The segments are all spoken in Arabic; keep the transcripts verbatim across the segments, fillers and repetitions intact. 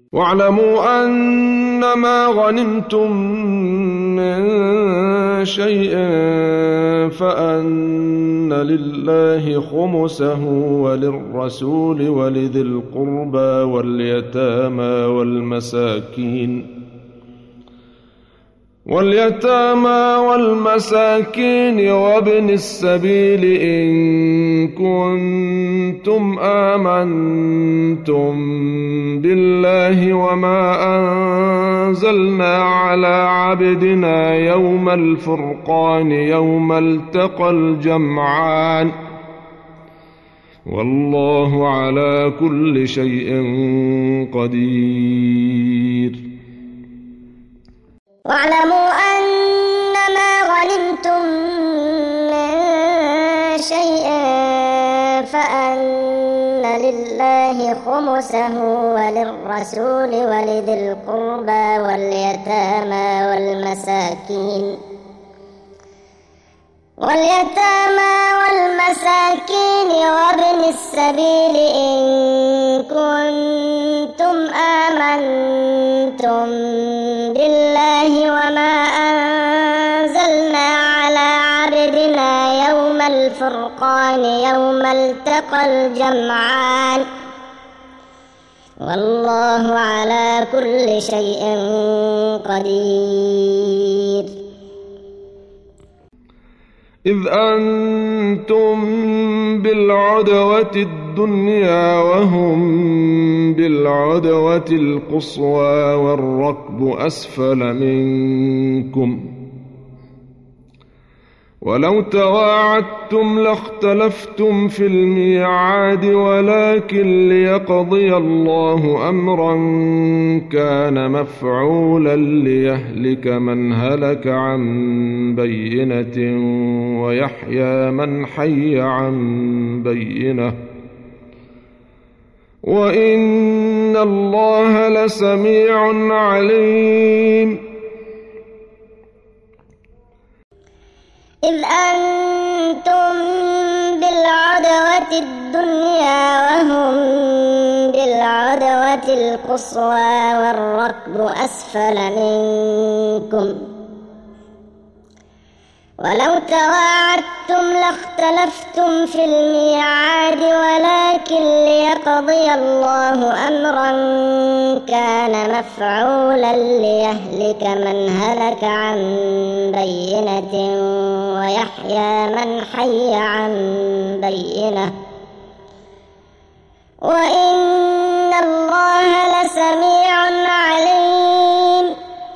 واعلموا أنما غنمتم من شيء فأن لله خمسه وللرسول ولذي القربى واليتامى والمساكين واليتامى والمساكين وابن السبيل إن كنتم آمنتم بالله وما أنزلنا على عبدنا يوم الفرقان يوم التقى الجمعان والله على كل شيء قدير. واعلموا أنما غنمتم من شيء فأن لله خمسه وللرسول ولذي القربى واليتامى والمساكين واليتامى والمساكين وابن السبيل إن كنتم آمنتم بالله وما أنزلنا على عبدنا يوم الفرقان يوم التقى الجمعان والله على كل شيء قدير. إذ أنتم بالعدوة الدنيا وهم بالعدوة القصوى والركب أسفل منكم ولو تواعدتم لاختلفتم في الميعاد ولكن ليقضي الله أمرا كان مفعولا ليهلك من هلك عن بينة ويحيى من حي عن بينة وإن الله لسميع عليم. إذ أنتم بالعدوة الدنيا وهم بالعدوة القصوى والركب أسفل منكم ولو تواعدتم لاختلفتم في الميعاد ولكن ليقضي الله أمرا كان مفعولا ليهلك من هلك عن بينة ويحيى من حي عن بينة وإن الله لسميع عليم.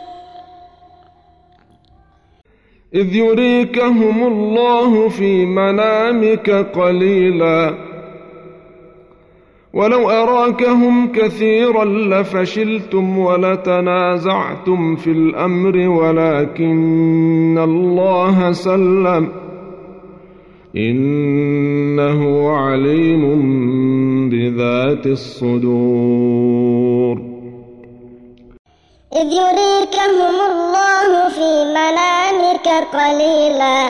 إذ يريكهم الله في منامك قليلا ولو أراكهم كثيرا لفشلتم ولتنازعتم في الأمر ولكن الله سلم إنه عليم بذات الصدور. إذ يريكهم الله في منامك قليلا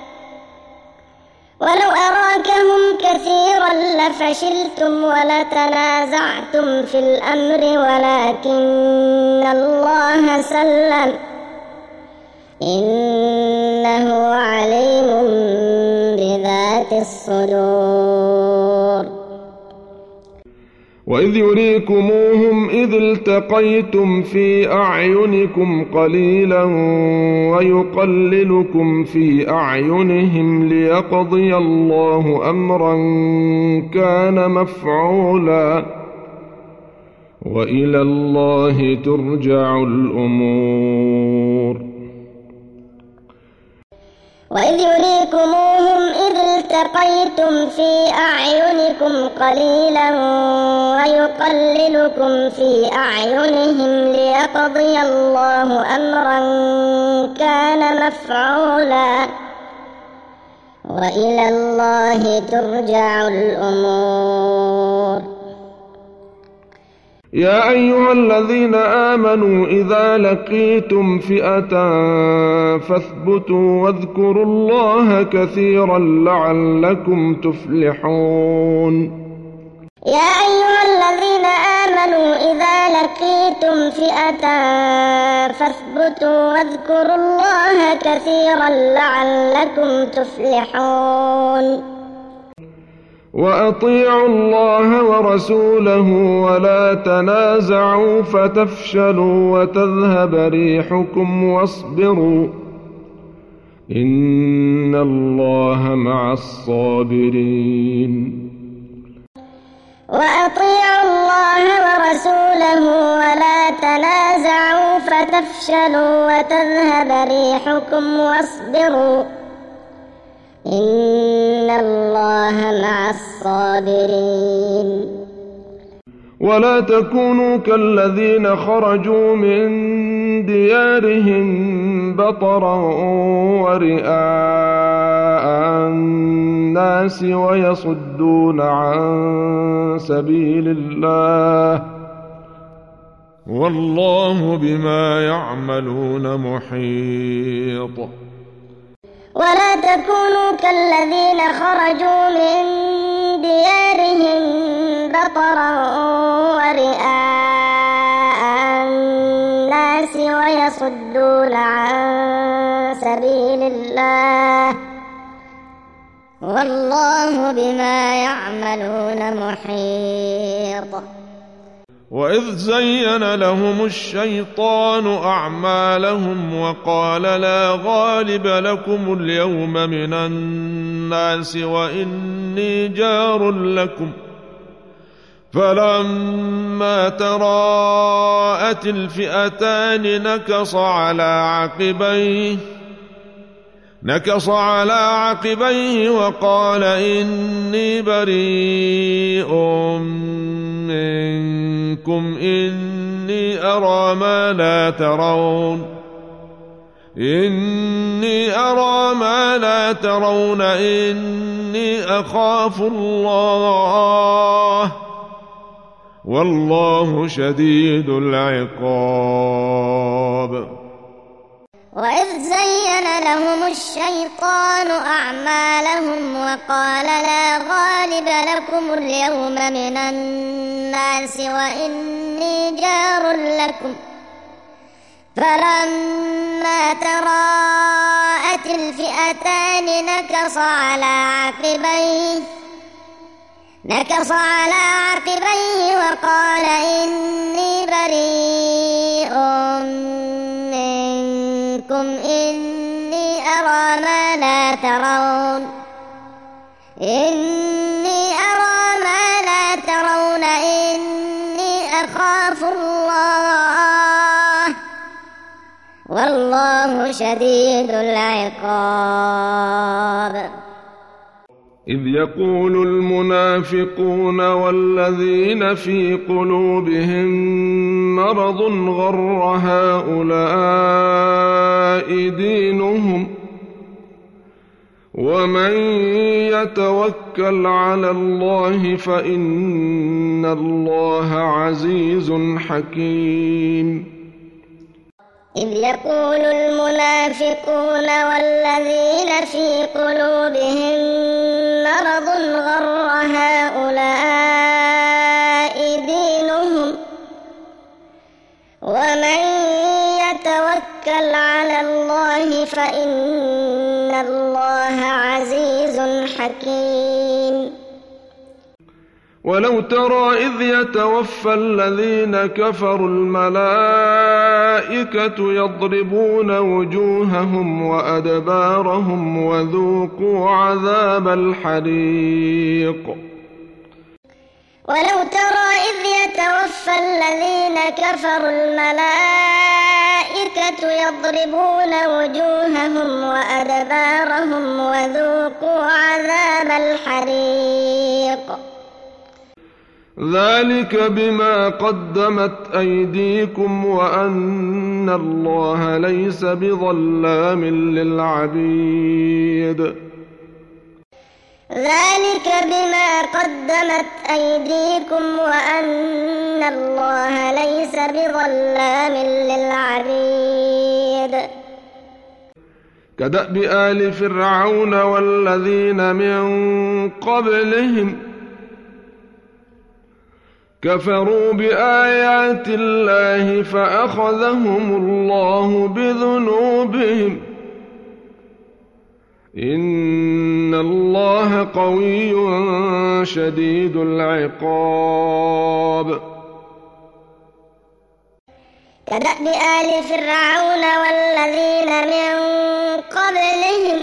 ولو أراكهم كثيرا لفشلتم ولتنازعتم في الأمر ولكن الله سلم إنه عليم بذات الصدور. وإذ يريكموهم إذ التقيتم في أعينكم قليلا ويقللكم في أعينهم ليقضي الله أمرا كان مفعولا وإلى الله ترجع الأمور. وإذ يريكموهم إذ التقيتم في أعينكم قليلا ويقللكم في أعينهم ليقضي الله أمرا كان مفعولا وإلى الله ترجع الأمور. يا أيها الذين آمنوا إذا لقيتم فئة فاثبتوا واذكروا الله كثيرا لعلكم تفلحون. يا أيها الذين آمنوا إذا لقيتم فئة فاثبتوا واذكروا الله كثيرا لعلكم تفلحون وأطيعوا الله ورسوله ولا تنازعوا فتفشلوا وتذهب ريحكم واصبروا إن الله مع الصابرين وأطيعوا الله ورسوله ولا تنازعوا فتفشلوا وتذهب ريحكم واصبروا إن الله مع الصابرين ولا تكونوا كالذين خرجوا من ديارهم بطرا ورئاء الناس ويصدون عن سبيل الله والله بما يعملون محيط ولا تكونوا كالذين خرجوا من ديارهم بطرا ورئاء الناس ويصدون عن سبيل الله والله بما يعملون محيط وإذ زين لهم الشيطان أعمالهم وقال لا غالب لكم اليوم من الناس وإني جار لكم فلما تراءت الفئتان نكص على عقبيه نكص على عقبيه وقال إني بريء منكم إني أرى ما لا ترون إني أرى ما لا ترون إني أخاف الله والله شديد العقاب وإذ زين لهم الشيطان أعمالهم وقال لا غالب لكم اليوم من الناس وإني جار لكم فلما تراءت الفئتان نكص على عقبيه نكص على عقبيه وقال إني بريء منكم إني أرى ما لا ترون إني أرى ما لا ترون إني أخاف الله والله شديد العقاب إذ يقول المنافقون والذين في قلوبهم مرض غر هؤلاء دينهم ومن يتوكل على الله فإن الله عزيز حكيم إذ يقول المنافقون والذين في قلوبهم مرض غر هؤلاء دينهم ومن يتوكل على الله فإن الله عزيز حكيم ولو ترى إذ يتوفى الذين كفروا الملائكة يضربون وجوههم وأدبارهم وذوقوا عذاب الحريق ولو ترى إذ يتوفى الذين كفروا الملائكة يضربون وجوههم وأدبارهم وذوقوا عذاب الحريق ذلك بما قدمت أيديكم وأن الله ليس بظلام للعبيد ذلك بما قدمت أيديكم وأن الله ليس بظلام للعبيد كدأب آل فرعون والذين من قبلهم كفروا بآيات الله فأخذهم الله بذنوبهم إن الله قوي شديد العقاب كدأب آل فرعون والذين من قبلهم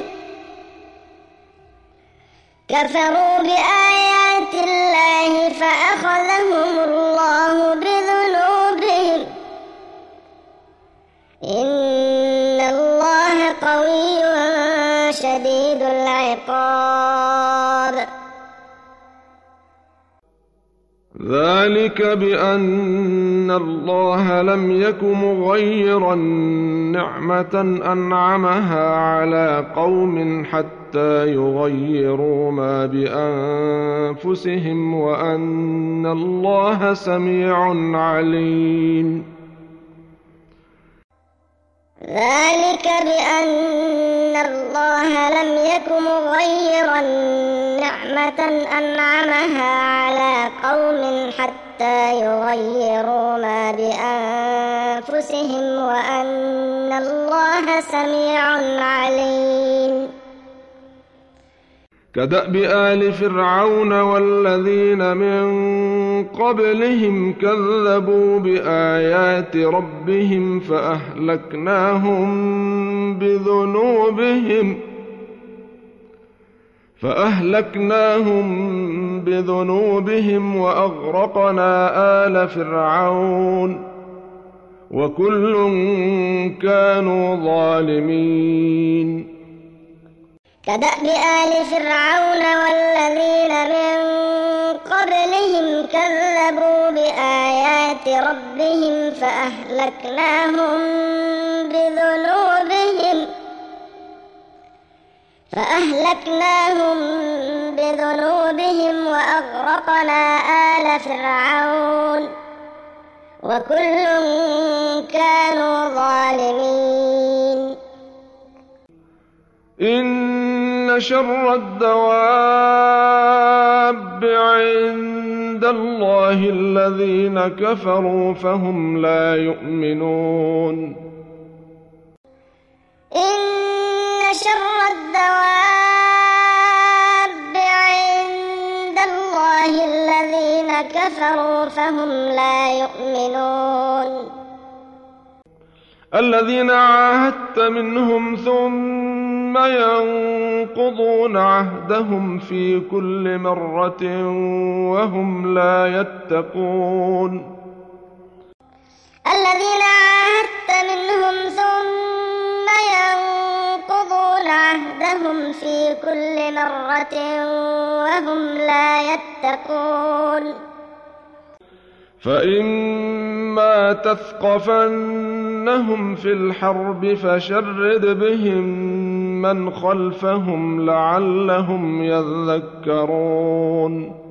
كفروا بآيات الله فأخذهم الله بذنوبهم إن الله قوي شديد العقاب ذلك بأن الله لم يك مغيرا نعمة أنعمها على قوم حتى يغيروا ما بأنفسهم وأن الله سميع عليم ذلك بأن الله لم يك مغيرا نعمة أنعمها على قوم حتى يغيروا ما بأنفسهم وأن الله سميع عليم كدأب آل فرعون والذين من قبلهم كذبوا بآيات ربهم فأهلكناهم بذنوبهم فأهلكناهم بذنوبهم وأغرقنا آل فرعون وكل كانوا ظالمين كدأب آل فرعون والذين من قبلهم كذبوا بآيات ربهم فأهلكناهم بذنوبهم فأهلكناهم بذنوبهم وأغرقنا آل فرعون وكل كانوا ظالمين إن شر الدواب عند الله الذين كفروا فهم لا يؤمنون إن شر الدواب عند الله الذين كفروا فهم لا يؤمنون الذين عاهدت منهم ثم ينقضون عهدهم في كل مرة وهم لا يتقون الذين عاهدت منهم ثم ينقضون عهدهم في كل مرة وهم لا يتقون فإما تثقفنهم في الحرب فشرد بهم من خلفهم لعلهم يذكرون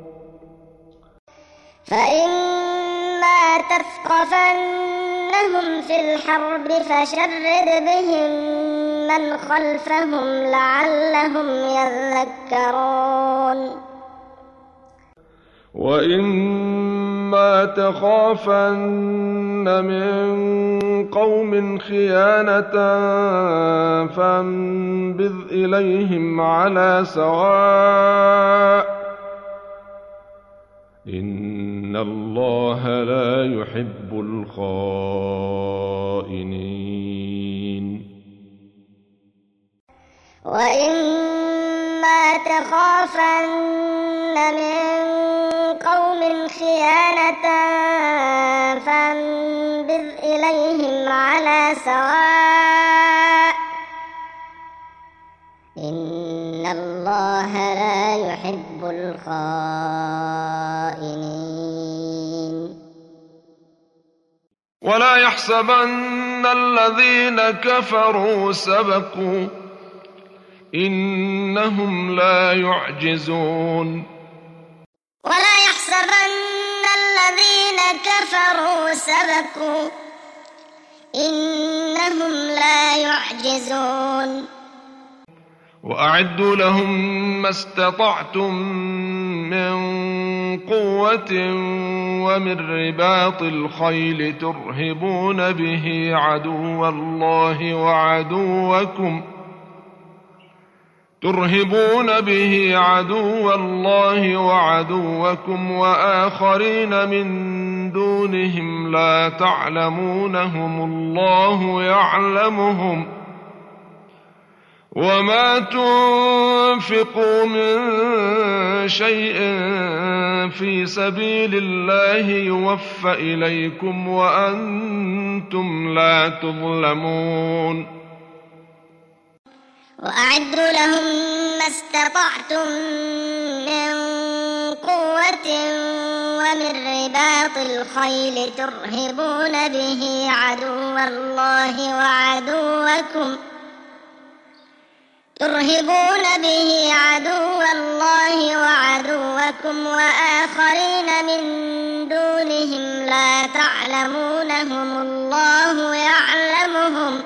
فإما تثقفنهم في الحرب فشرد بهم من خلفهم لعلهم يذكرون وإما تخافن من قوم خيانة فانبذ إليهم على سواء إن الله لا يحب الخائنين وإما تخافن من قوم خيانة فانبذ إليهم على سواء إن الله لا يحب الخائنين ولا يحسبن الذين كفروا سبقوا إنهم لا يعجزون ولا يحسبن الذين كفروا سبقوا إنهم لا يعجزون وأعدوا لهم ما استطعتم من قوة ومن رباط الخيل ترهبون به عدو الله وعدوكم ترهبون به عدو الله وعدوكم وآخرين من دونهم لا تعلمونهم الله يعلمهم وما تنفقوا من شيء في سبيل الله يوفى إليكم وأنتم لا تظلمون. وأعدوا لهم ما استطعتم من قوة ومن رباط الخيل ترهبون به عدو الله وعدوكم ترهبون به عدو الله وعدوكم وآخرين من دونهم لا تعلمونهم الله يعلمهم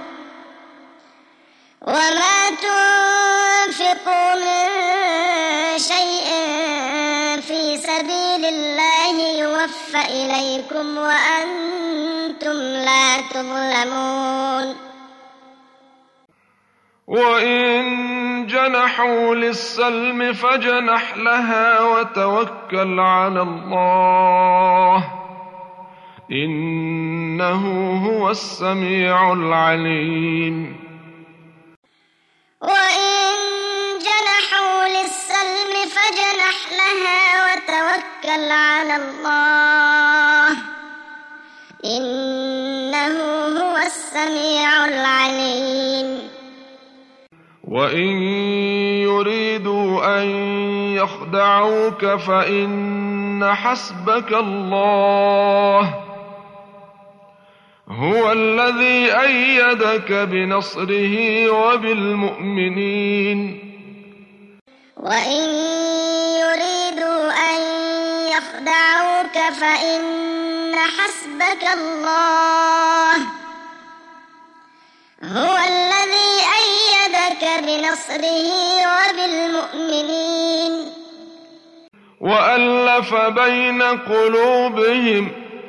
وما تنفقوا من شيء في سبيل الله يوفى إليكم وأنتم لا تظلمون. وإن جنحوا للسلم فاجنح لها وتوكل على الله إنه هو السميع العليم. وإن جنحوا للسلم فاجنح لها وتوكل على الله إنه هو السميع العليم. وإن يريدوا أن يخدعوك فإن حسبك الله هو الذي أيدك بنصره وبالمؤمنين. وإن يريدوا أن يخدعوك فإن حسبك الله هو الذي أيدك بنصره وبالمؤمنين. وألف بين قلوبهم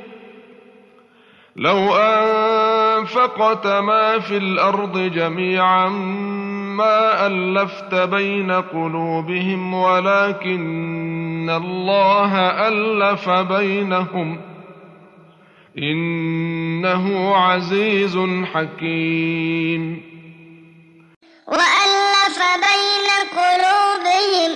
لو أنفقت ما في الأرض جميعا ما ألفت بين قلوبهم ولكن الله ألف بينهم إنه عزيز حكيم. وألف بين قلوبهم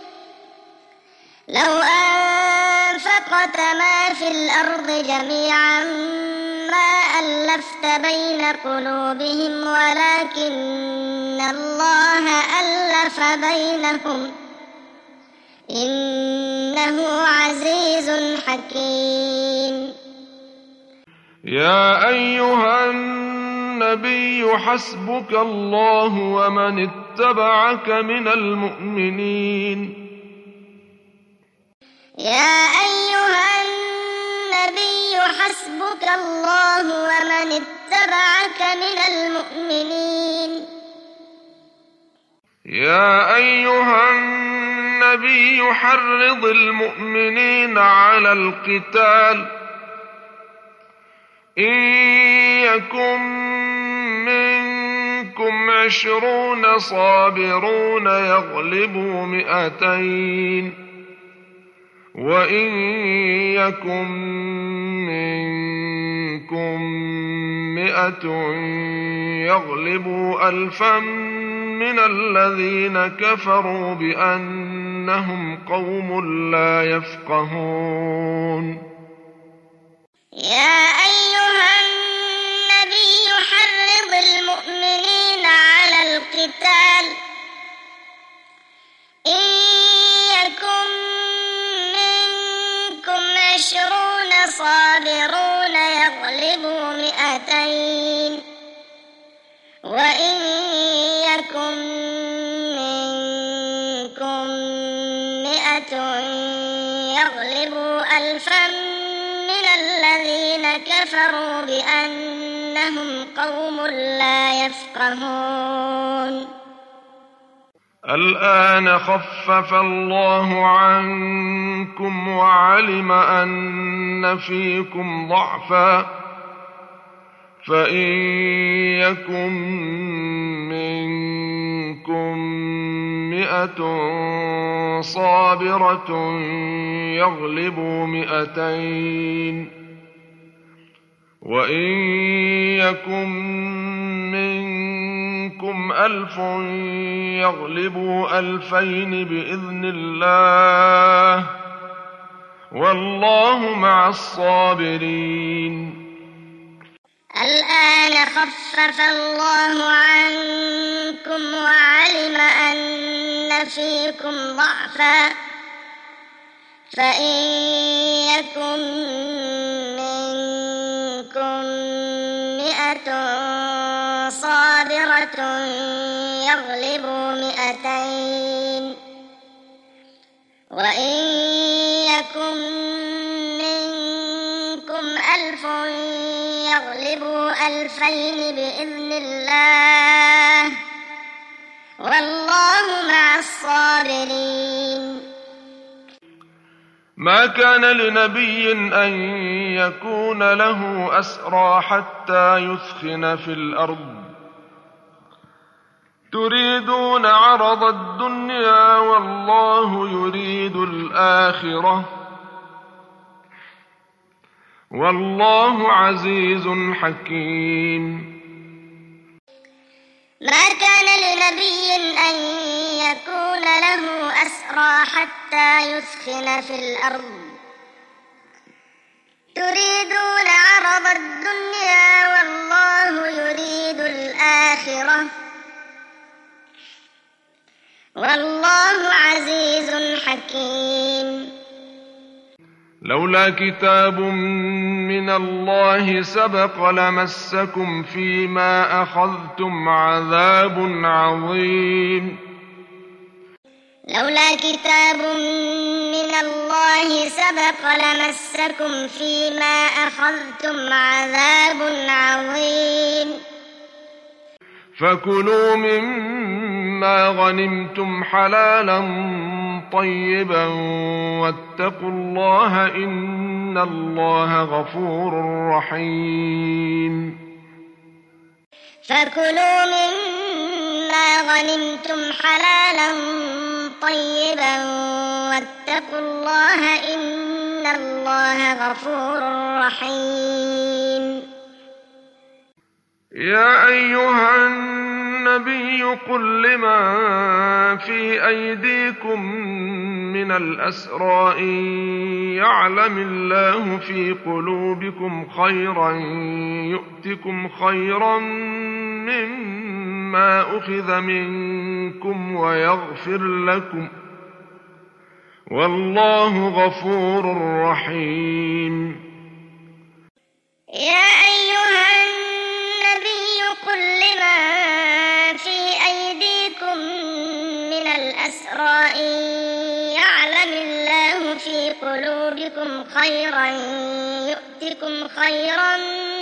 لو أنفقت ما في الأرض جميعا ما ألفت بين قلوبهم ولكن الله ألف بينهم إنه عزيز حكيم. يا أيها النبي حسبك الله ومن اتبعك من المؤمنين. يا أيها النبي حسبك الله ومن اتبعك من المؤمنين. يا أيها النبي حرض المؤمنين على القتال إن يكن منكم عشرون صابرون يغلبوا مئتين وإن يكن منكم مئة يغلبوا ألفا من الذين كفروا بأنهم قوم لا يفقهون. يا أيها النبي حرض المؤمنين على القتال إن يكن منكم عشرون صابرون يغلبوا مئتين وإن يكن منكم مئة يغلبوا ألفا من الذين كفروا بأنهم قوم لا يفقهون. الآن خفف الله عنكم وعلم أن فيكم ضعفا فإن يكن منكم مئة صابرة يغلبوا مئتين وإن يكن منكم ألف يغلبوا ألفين بإذن الله والله مع الصابرين. الآن خفف الله عنكم وعلم أن فيكم ضعفا فإن يكن منكم مئة صابرة يغلبوا مئتين وإن يكن منكم ألف يغلبوا ألفين بإذن الله والله مع الصابرين. ما كان لنبي أن يكون له أسرى حتى يثخن في الأرض تريدون عرض الدنيا والله يريد الآخرة والله عزيز حكيم. ما كان لنبي أن يكون له أسرى حتى يثخن في الأرض تريدون عرض الدنيا والله يريد الآخرة والله عزيز حكيم. لولا كتاب من الله سبق لمسكم فيما أخذتم عذاب عظيم. لولا كتاب من الله سبق لمسكم فيما أخذتم عذاب عظيم. فكلوا مما غنمتم حلالا طيبا واتقوا الله إن الله غفور رحيم. فكلوا مما غنمتم حلالا طيبا واتقوا الله إن الله غفور رحيم. يا أيها النبي قل لمن في أيديكم من الأسرى إن يعلم الله في قلوبكم خيرا يؤتكم خيرا مما أخذ منكم ويغفر لكم والله غفور رحيم. يا أيها النبي قل لمن في أيديكم من الأسرى إن يعلم الله في قلوبكم خيرا يؤتكم خيرا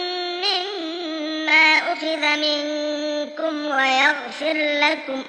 مما أخذ منكم ويغفر لكم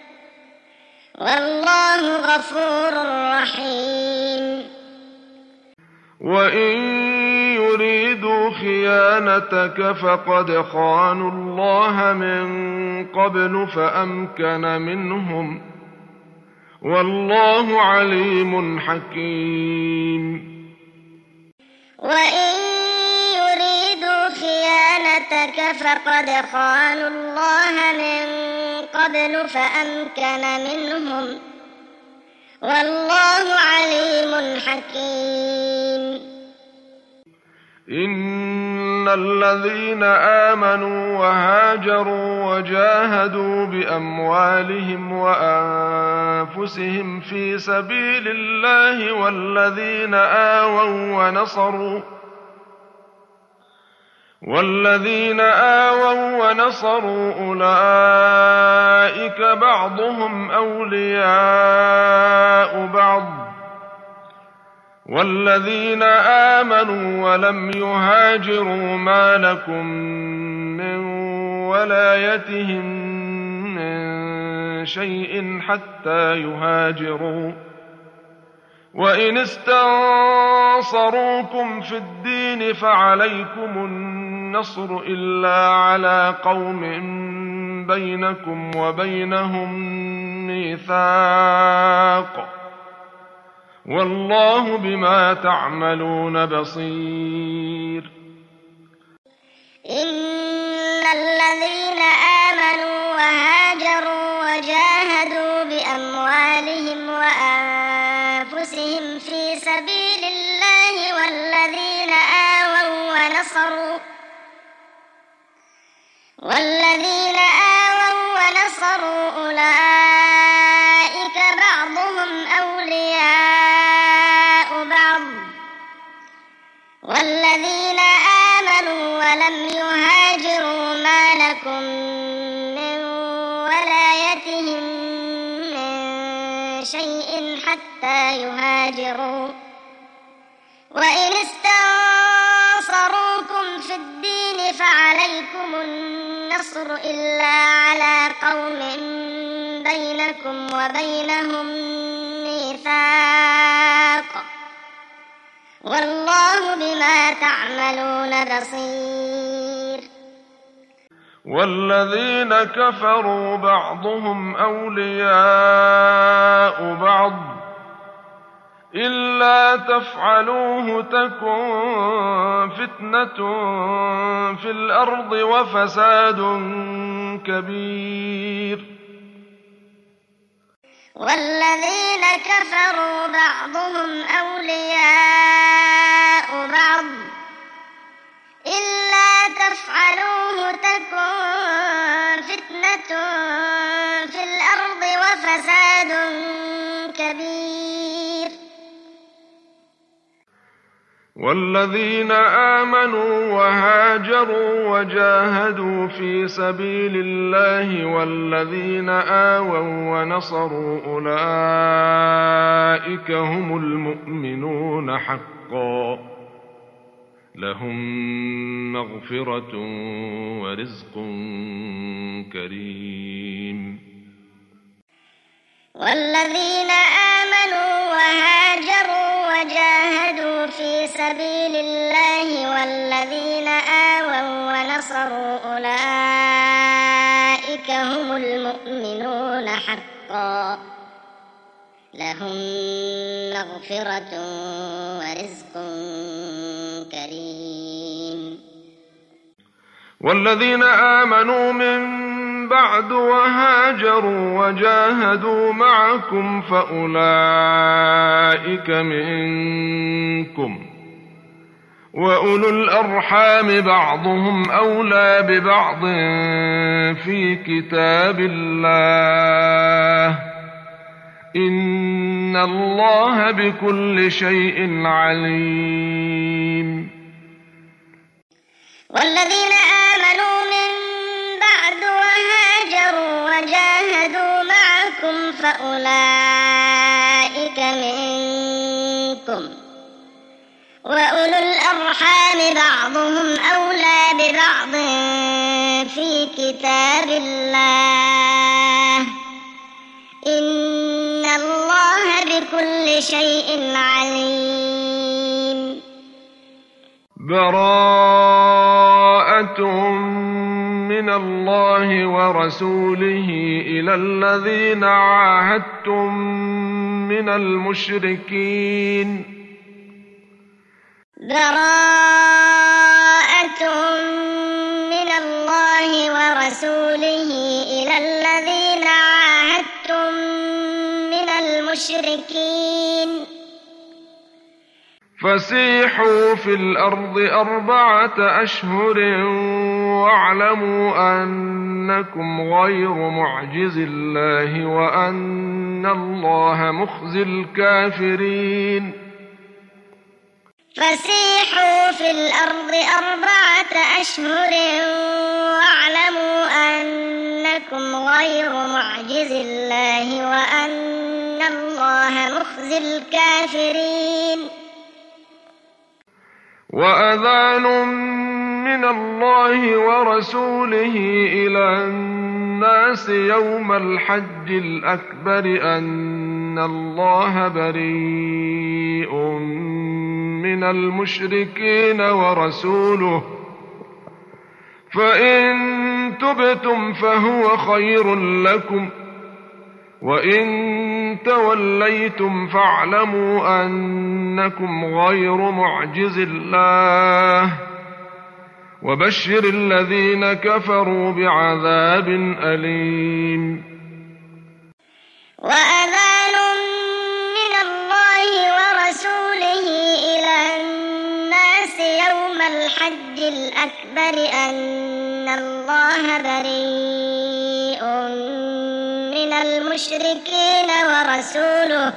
والله غفور رحيم. وإن يريدوا خيانتك فقد خانوا الله من قبل فأمكن منهم والله عليم حكيم. وإن يريدوا خيانتك فقد خانوا الله من قبل فأمكن منهم والله عليم حكيم. إن الذين آمنوا وهاجروا وجاهدوا بأموالهم وأنفسهم في سبيل الله والذين آووا ونصروا والذين آووا ونصروا أولئك بعضهم أولياء بعض والذين آمنوا ولم يهاجروا ما لكم من ولايتهم من شيء حتى يهاجروا، وإن استنصروكم في الدين فعليكم النصر إلا على قوم بينكم وبينهم ميثاق، والله بما تعملون بصير. إن الذين آمنوا وهاجروا وجاهدوا بأموالهم وأنفسهم في سبيل الله والذين آووا ونصروا والذين آووا ونصروا أولئك بعضهم أولياء بعض، والذين آمنوا ولم يهاجروا ما لكم من ولايتهم من شيء حتى يهاجروا، وإن استنصروكم في الدين فعليكم النصر إلا على قوم بينكم وبينهم ميثاق، والله بما تعملون بصير. والذين كفروا بعضهم أولياء بعض إلا تفعلوه تكن فتنة في الأرض وفساد كبير. والذين كفروا بعضهم أولياء بعض إلا تفعلوه تكن فتنة في الأرض وفساد كبير. والذين آمنوا وهاجروا وجاهدوا في سبيل الله والذين آووا ونصروا أولئك هم المؤمنون حقا، لهم مغفرة ورزق كريم. والذين آمنوا وهاجروا وجاهدوا في سبيل الله والذين آووا ونصروا أولئك هم المؤمنون حقا، لهم مغفرة ورزق كريم. والذين آمنوا من بعد وهاجروا وجاهدوا معكم فأولئك منكم، وأولو الأرحام بعضهم أولى ببعض في كتاب الله، إن الله بكل شيء عليم. والذين آمنوا من بعد وهاجروا وجاهدوا معكم فأولئك منكم، وأولو الأرحام بعضهم أولى ببعض في كتاب الله، إن الله بكل شيء عليم. براءة من الله ورسوله إلى الذين عاهدتم من المشركين. براءة من الله ورسوله إلى الذين عاهدتم من المشركين. فسيحوا في الأرض أربعة أشهر واعلموا أنكم غير معجز الله وأن الله مخزي الكافرين. فسيحوا في الأرض أربعة أشهر واعلموا أنكم غير معجز الله وأن الله مخزي الكافرين. وأذان من الله ورسوله إلى الناس يوم الحج الأكبر أن الله بريء من المشركين ورسوله، فإن تبتم فهو خير لكم، وإن توليتم فاعلموا أنكم غير معجز الله، وبشر الذين كفروا بعذاب أليم. وأذان من الله ورسوله إلى الناس يوم الحج الأكبر أن الله بريء من المشركين ورسوله،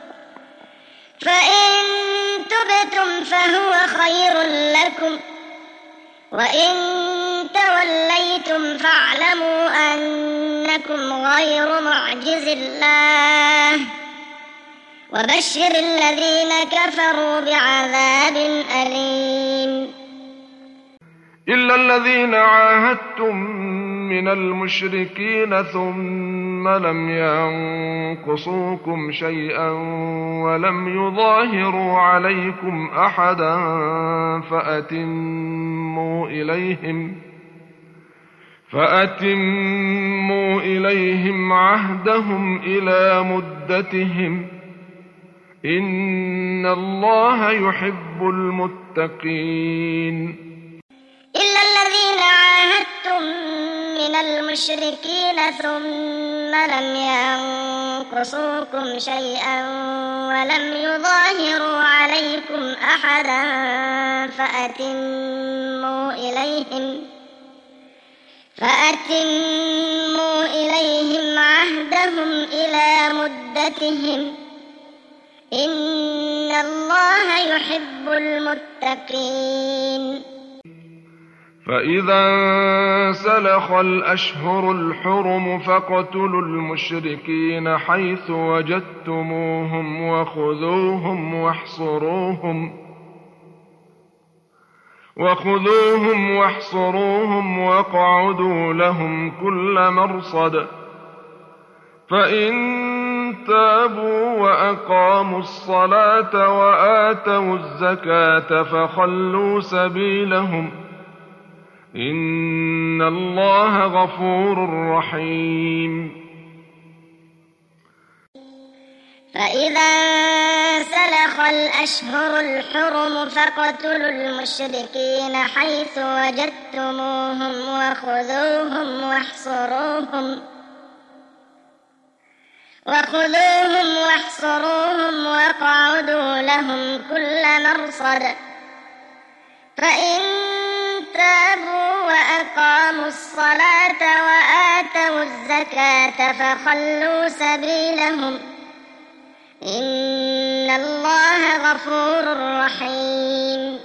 فإن تبتم فهو خير لكم، وإن توليتم فاعلموا أنكم غير معجز الله، وبشر الذين كفروا بعذاب أليم. إلا الذين عاهدتم من المشركين ثم لم ينقصوكم شيئا ولم يظاهروا عليكم أحدا فأتموا إليهم فأتموا إليهم عهدهم إلى مدتهم، إن الله يحب المتقين. إلا الذين عاهدتم من المشركين ثم لم ينقصوكم شيئا ولم يظاهروا عليكم أحدا فأتموا إليهم فأتموا إليهم عهدهم إلى مدتهم، إن الله يحب المتقين. فإذا انسلخ الأشهر الحرم فاقتلوا المشركين حيث وجدتموهم وخذوهم واحصروهم وخذوهم واحصروهم واقعدوا لهم كل مرصد، فإن تابوا وأقاموا الصلاة وآتوا الزكاة فخلوا سبيلهم، إن الله غفور رحيم. فإذا انسلخ الأشهر الحرم فاقتلوا المشركين حيث وجدتموهم وخذوهم واحصروهم وخذوهم واحصروهم واقعدوا لهم كل مرصد، فإن تابوا وأقاموا الصلاة وآتوا الزكاة فخلوا سبيلهم، إن الله غفور رحيم.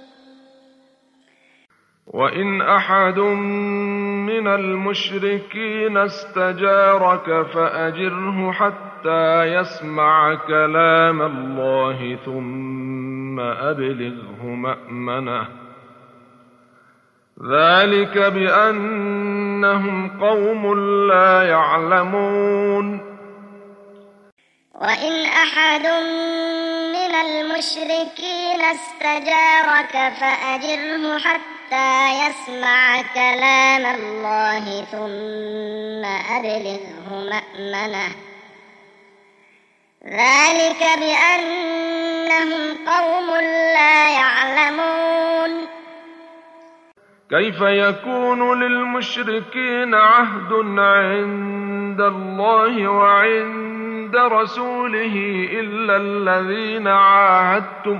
وإن أحد من المشركين استجارك فأجره حتى يسمع كلام الله ثم أبلغه مأمنه، ذلك بأنهم قوم لا يعلمون. وإن أحد من المشركين استجارك فأجره حتى يسمع كلام الله ثم أبلغه مأمنه، ذلك بأنهم قوم لا يعلمون. كيف يكون للمشركين عهد عند الله وعند رسوله إلا الذين عاهدتم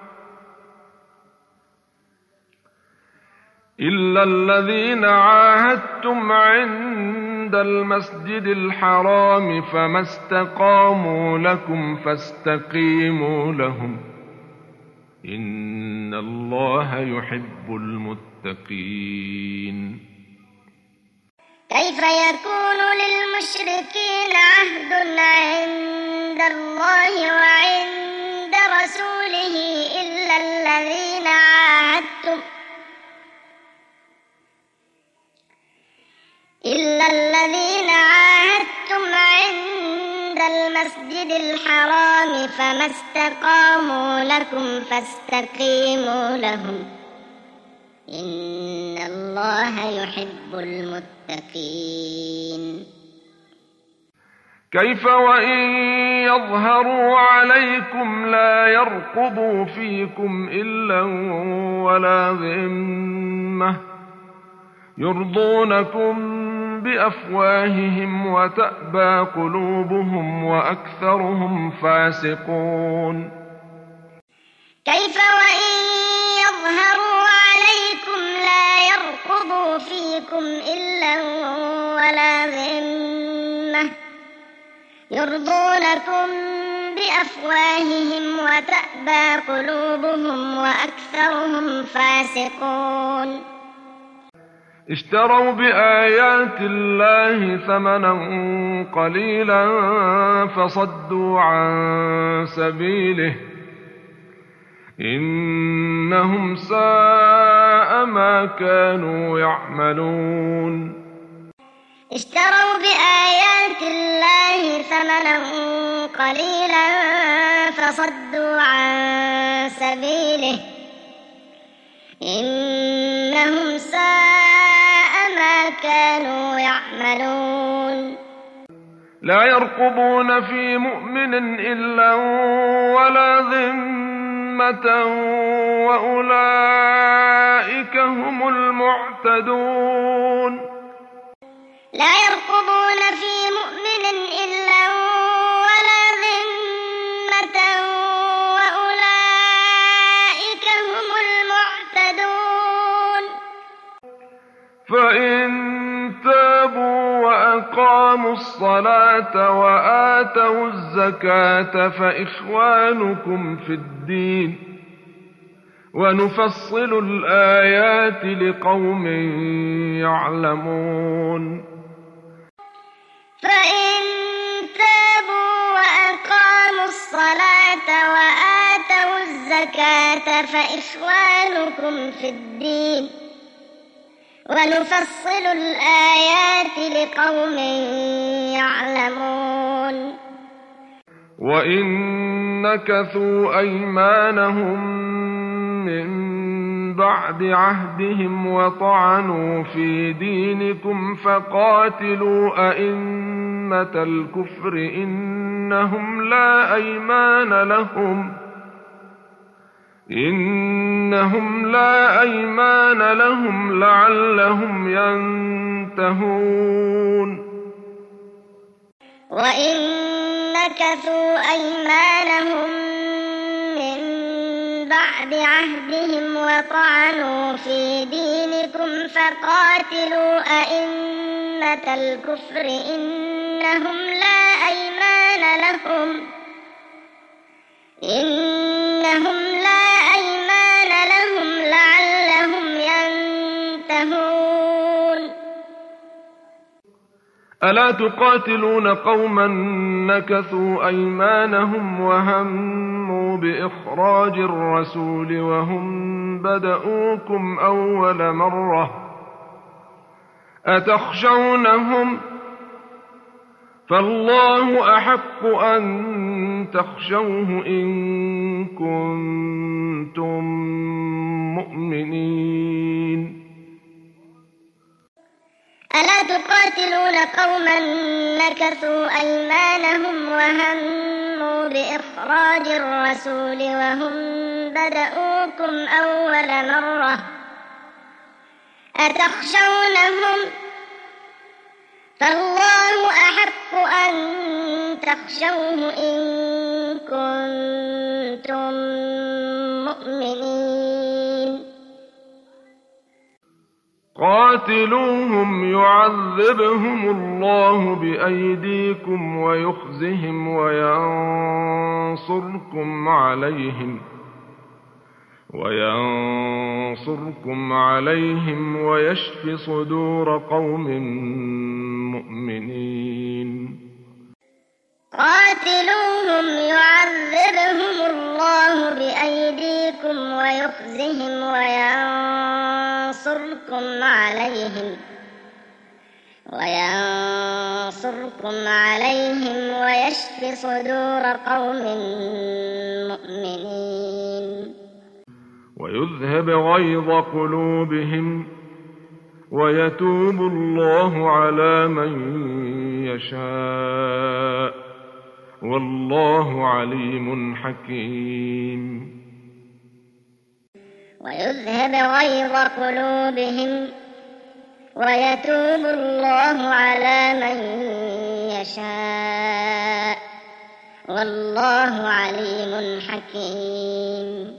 إلا الذين عاهدتم عند المسجد الحرام، فما استقاموا لكم فاستقيموا لهم، إن الله يحب المتقين. كيف يكون للمشركين عهد عند الله وعند رسوله إلا الذين عاهدتم الذين عاهدتم عند المسجد الحرام فما استقاموا لكم فاستقيموا لهم إن الله يحب المتقين. كيف وإن يظهروا عليكم لا يرقبوا فيكم إلا ولا ذمة يرضونكم بأفواههم وتأبى قلوبهم وأكثرهم فاسقون. كيف وإن يظهروا عليكم لا يرقبوا فيكم إلا ولا ذمة يرضونكم بأفواههم وتأبى قلوبهم وأكثرهم فاسقون. اشتروا بآيات الله ثمنا قليلا فصدوا عن سبيله إنهم ساء ما كانوا يعملون. اشتروا بآيات الله ثمنا قليلا فصدوا عن سبيله إنهم ساء ما كانوا يعملون. لا يرقبون في مؤمن إلا ولا ذمة وأولئك هم المعتدون. لا يرقبون في مؤمن إلا ولا ذمة وأولئك هم المعتدون. فإن تابوا وأقاموا الصلاة وآتوا الزكاة فإخوانكم في الدين ونفصل الآيات لقوم يعلمون. فإن تابوا وأقاموا الصلاة وآتوا الزكاة فإخوانكم في الدين ونفصل الآيات لقوم يعلمون. وإن نكثوا أيمانهم من بعد عهدهم وطعنوا في دينكم فقاتلوا أئمة الكفر إنهم لا أيمان لهم إنهم لا أيمان لهم لعلهم ينتهون. وإن نكثوا أيمانهم من بعد عهدهم وطعنوا في دينكم فقاتلوا أئمة الكفر إنهم لا أيمان لهم إنهم لا أيمان لهم لعلهم ينتهون. ألا تقاتلون قوما نكثوا أيمانهم وهموا بإخراج الرسول وهم بدؤوكم أول مرة أتخشونهم فالله أحق أن تخشوه إن كنتم مؤمنين. ألا تقاتلون قوما نكثوا أيمانهم وهموا بإخراج الرسول وهم بدؤوكم أول مرة أتخشونهم فالله أحق أن تخشوه إن كنتم مؤمنين. قاتلوهم يعذبهم الله بأيديكم ويخزهم وينصركم عليهم وينصركم عليهم ويشف صدور قوم مؤمنين. قاتلوهم يعذبهم الله بأيديكم ويخزهم وينصركم عليهم وينصركم عليهم ويشف صدور قوم مؤمنين ويذهب غيظ قلوبهم ويتوب الله على من يشاء والله عليم حكيم ويذهب غيظ قلوبهم ويتوب الله على من يشاء والله عليم حكيم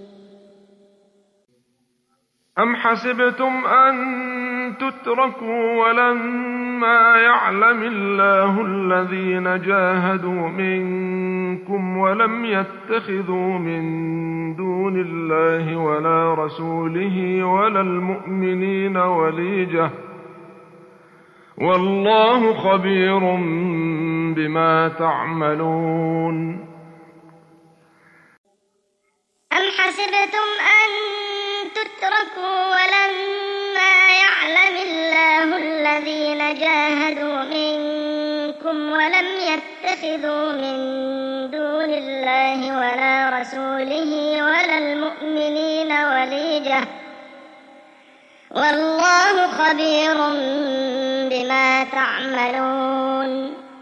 أم حسبتم أن تتركوا ولما يعلم الله الذين جاهدوا منكم ولم يتخذوا من دون الله ولا رسوله ولا المؤمنين وليجة والله خبير بما تعملون أم حسبتم أن تتركوا ولما يعلم الله الذين جاهدوا منكم ولم يتخذوا من دون الله ولا رسوله ولا المؤمنين وليجة والله خبير بما تعملون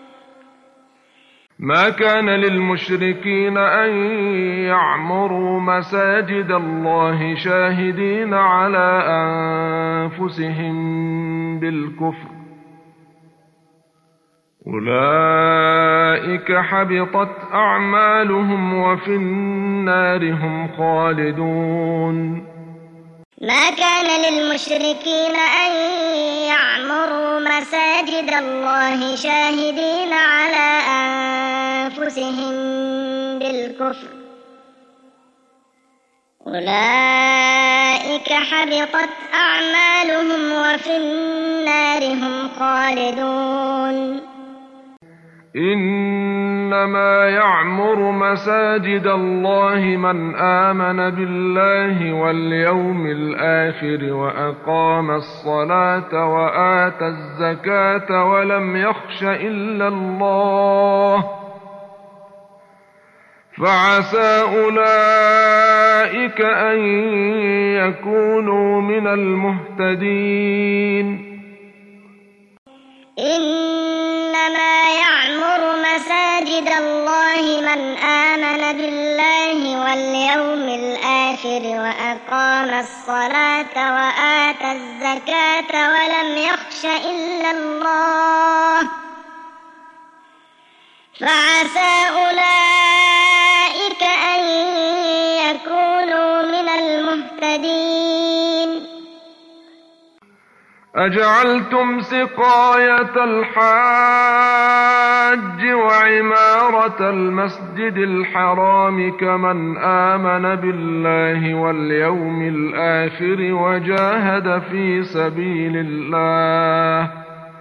ما كان للمشركين أن يعمروا مساجد الله شاهدين على أنفسهم بالكفر أولئك حبطت أعمالهم وفي النار هم خالدون ما كان للمشركين أن يعمروا مساجد الله شاهدين على أنفسهم بالكفر أولئك حبطت أعمالهم وفي النار هم خالدون إنما يعمر مساجد الله من آمن بالله واليوم الآخر وأقام الصلاة وآتى الزكاة ولم يخش إلا الله فعسى أولئك أن يكونوا من المهتدين إنما يعمر مساجد الله من آمن بالله واليوم الآخر وأقام الصلاة وآتى الزكاة ولم يخش إلا الله فعسى أولئك أن يكونوا من المهتدين أجعلتم سقاية الحاج وعمارة المسجد الحرام كمن آمن بالله واليوم الآخر وجاهد في سبيل الله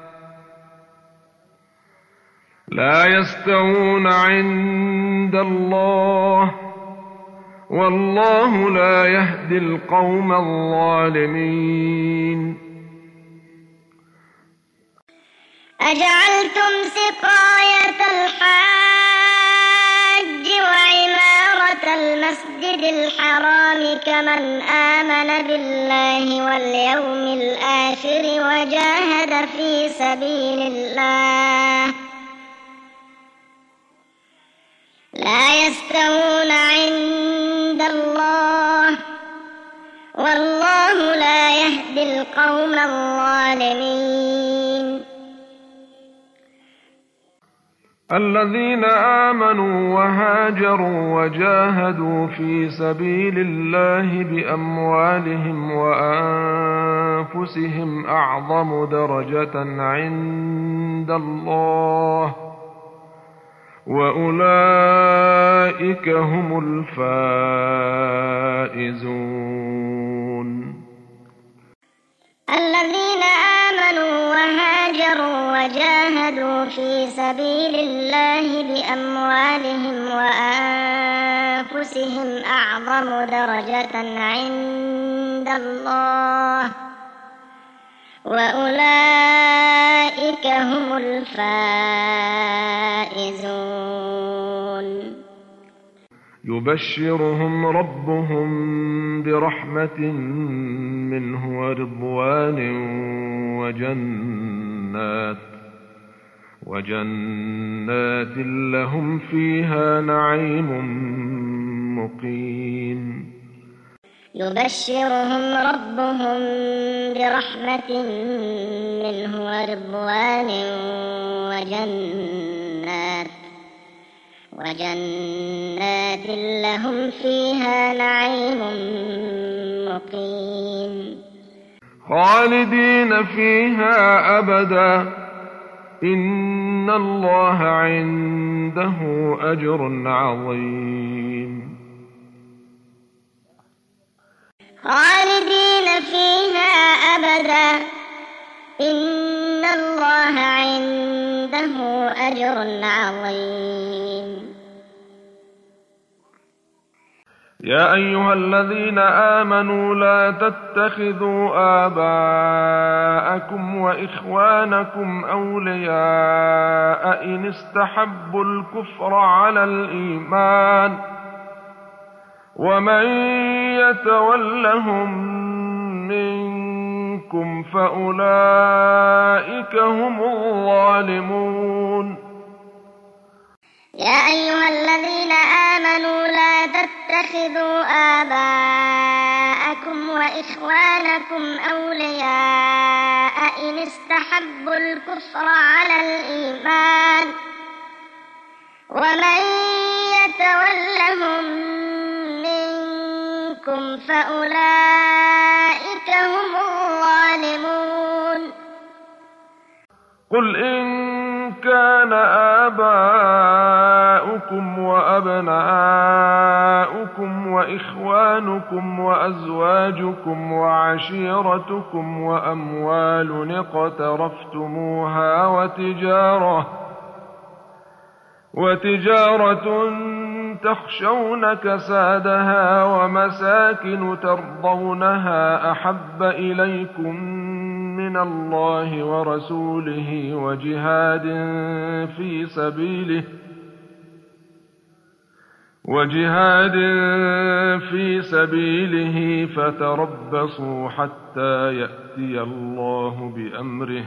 لا يستوون عند الله والله لا يهدي القوم الظالمين أجعلتم سقاية الحاج وعمارة المسجد الحرام كمن آمن بالله واليوم الآخر وجاهد في سبيل الله لا يستوون عند الله والله لا يهدي القوم الظالمين الذين آمنوا وهاجروا وجاهدوا في سبيل الله بأموالهم وأنفسهم أعظم درجة عند الله وأولئك هم الفائزون الذين آمنوا وهاجروا وجاهدوا في سبيل الله بأموالهم وأنفسهم أعظم درجة عند الله وأولئك هم الفائزون. يبشرهم ربهم برحمة منه ورضوان وجنات وجنات لهم فيها نعيم مقيم. يبشرهم ربهم برحمة منه ورضوان وجنات وجنات لهم فيها نعيم مقيم. خالدين فيها أبدا إن الله عنده أجر عظيم. خالدين فيها أبدا إن الله عنده أجر عظيم. يا أيها الذين آمنوا لا تتخذوا آباءكم وإخوانكم أولياء إن استحبوا الكفر على الإيمان ومن يتولهم منكم فأولئك هم الظالمون. يا أيها الذين آمنوا لا تتخذوا آباءكم وإخوانكم أولياء إن استحبوا الكفر على الإيمان ومن يتولهم منكم فأولئك هم الظالمون. قل إن كان آباؤكم وأبناؤكم وإخوانكم وأزواجكم وعشيرتكم وأموال اقترفتموها وتجارة وتجارة تخشون كسادها ومساكن ترضونها أحب إليكم من الله ورسوله وجهاد في سبيله وجهاد في سبيله فتربصوا حتى يأتي الله بأمره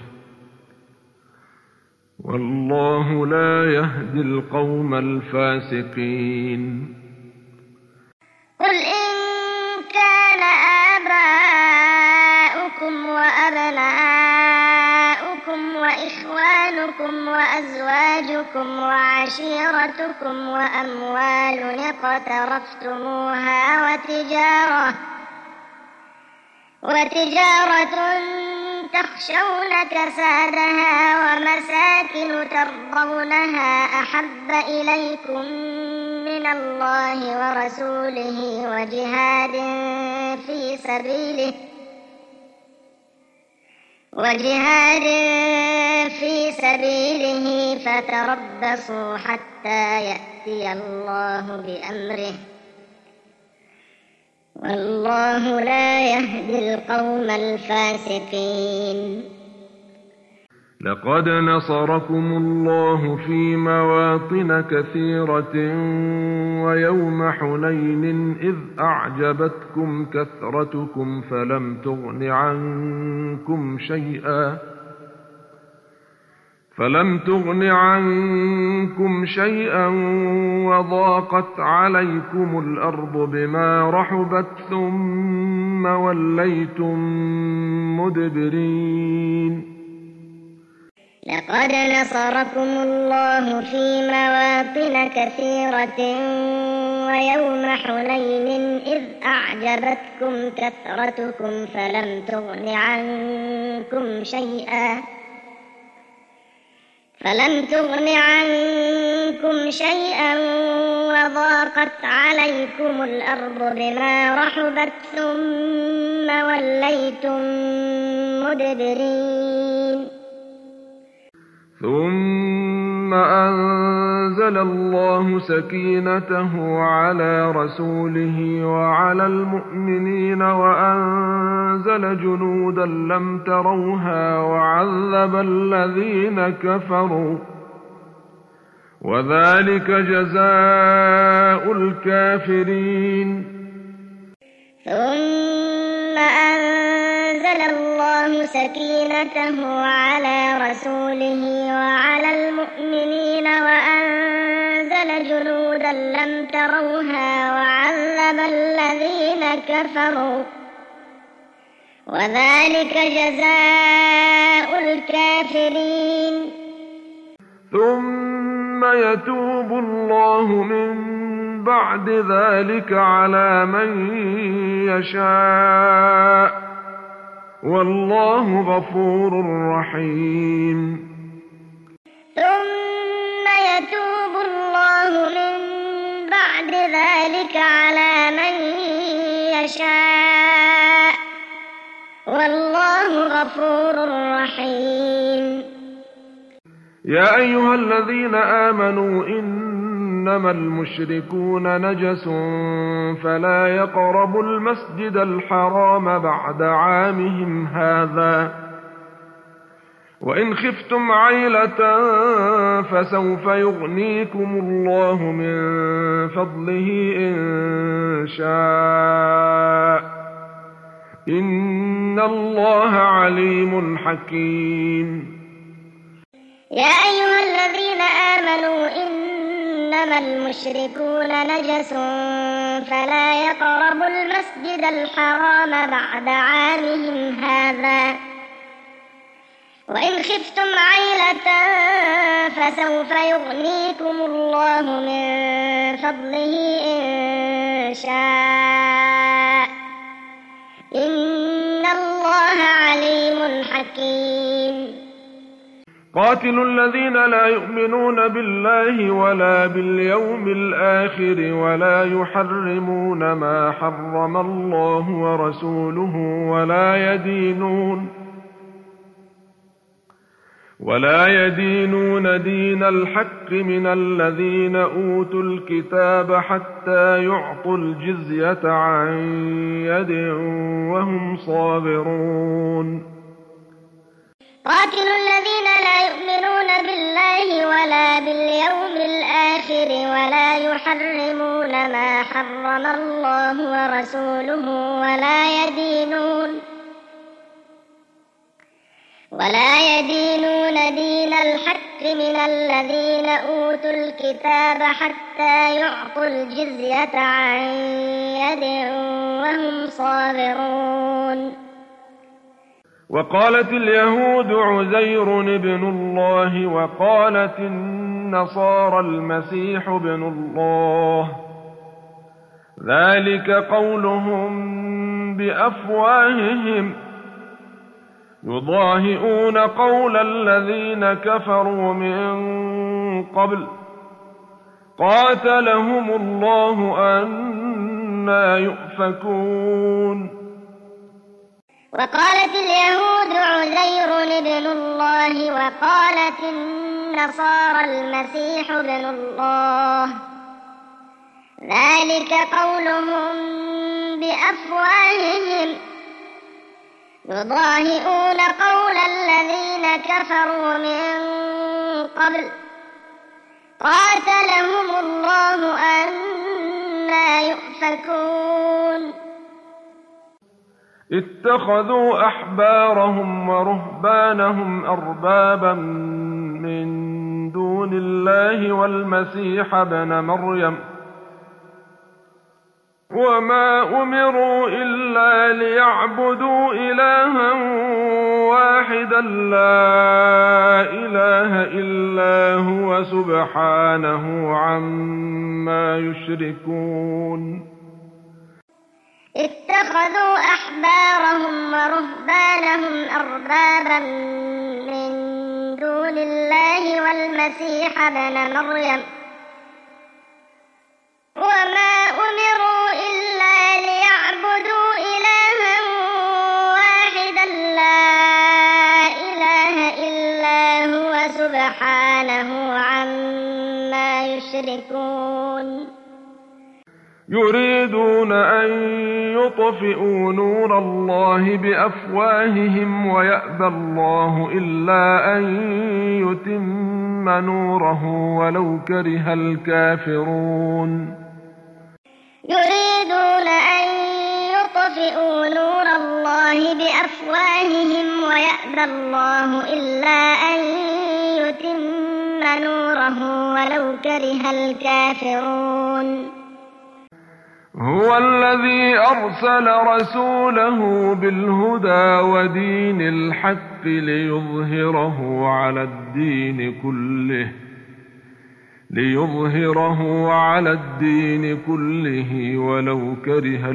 والله لا يهدي القوم الفاسقين. قل إن كان آباؤكم وأبناؤكم وإخوانكم وأزواجكم وعشيرتكم وأموال اقترفتموها وتجارة وتجارة تخشون كسادها ومساكن ترضونها أحب إليكم من الله ورسوله وجهاد في سبيله وجهاد في سبيله فتربصوا حتى يأتي الله بأمره والله لا يهدي القوم الفاسقين. لقد نصركم الله في مواطن كثيرة ويوم حنين إذ أعجبتكم كثرتكم فلم تغن عنكم شيئا فلم تغن عنكم شيئا وضاقت عليكم الأرض بما رحبت ثم وليتم مدبرين. لقد نصركم الله في مواطن كثيرة ويوم حنين إذ أعجبتكم كثرتكم فلم تغن عنكم شيئا فلم تغن عنكم شيئا وضاقت عليكم الأرض بما رحبت ثم وليتم مدبرين. ثم أنزل أنزل الله سكينته على رسوله وعلى المؤمنين وأنزل جنودا لم تروها وعذب الذين كفروا وذلك جزاء الكافرين. ثم أنزل الله سكينته على رسوله وعلى المؤمنين وأنزل جنودا لم تروها وعذب الذين كفروا وذلك جزاء الكافرين. ثم يتوب الله من بعد ذلك على من يشاء والله غفور رحيم. ثم يتوب الله من بعد ذلك على من يشاء والله غفور رحيم. يا أيها الذين آمنوا إنما المشركون نجس فلا يقربوا المسجد الحرام بعد عامهم هذا وإن خفتم عيلة فسوف يغنيكم الله من فضله إن شاء إن الله عليم حكيم. يا أيها الذين آمنوا إنما المشركون نجس فلا يقربوا المسجد الحرام بعد عامهم هذا وإن خفتم عيلة فسوف يغنيكم الله من فضله إن شاء إن الله عليم حكيم. قاتلوا الذين لا يؤمنون بالله ولا باليوم الآخر ولا يحرمون ما حرم الله ورسوله ولا يدينون ولا يدينون دين الحق من الذين أوتوا الكتاب حتى يعطوا الجزية عن يد وهم صاغرون. قاتلوا الذين لا يؤمنون بالله ولا باليوم الآخر ولا يحرمون ما حرم الله ورسوله ولا يدينون ولا يدينون دين الحق من الذين أوتوا الكتاب حتى يعطوا الجزية عن يد وهم صاغرون. وقالت اليهود عزير ابن الله وقالت النصارى المسيح ابن الله ذلك قولهم بأفواههم يضاهئون قول الذين كفروا من قبل قاتلهم الله أنى يؤفكون. وقالت اليهود عزير ابن الله وقالت النصارى المسيح ابن الله ذلك قولهم بأفواههم يضاهئون قول الذين كفروا من قبل قاتلهم الله أنى يؤفكون. اتخذوا أحبارهم ورهبانهم أربابا من دون الله والمسيح ابن مريم وما أمروا إلا ليعبدوا إلها واحدا لا إله إلا هو سبحانه عما يشركون. اتخذوا أحبارهم ورهبانهم أربابا من دون الله والمسيح ابن مريم وما أمروا إلا ليعبدوا إلها واحدا لا إله إلا هو سبحانه عما يشركون. يشركون يريدون أن يطفئوا نور الله بأفواههم ويأبى الله إلا أن يتم نوره ولو كره الكافرون يريدون أن يطفئوا نور الله بأفواههم ويأبى الله إلا أن يتم نوره ولو كره الكافرون هو الذي أرسل رسوله بالهدى ودين الحق ليظهره على الدين كله ليظهره على الدين كله ولو كره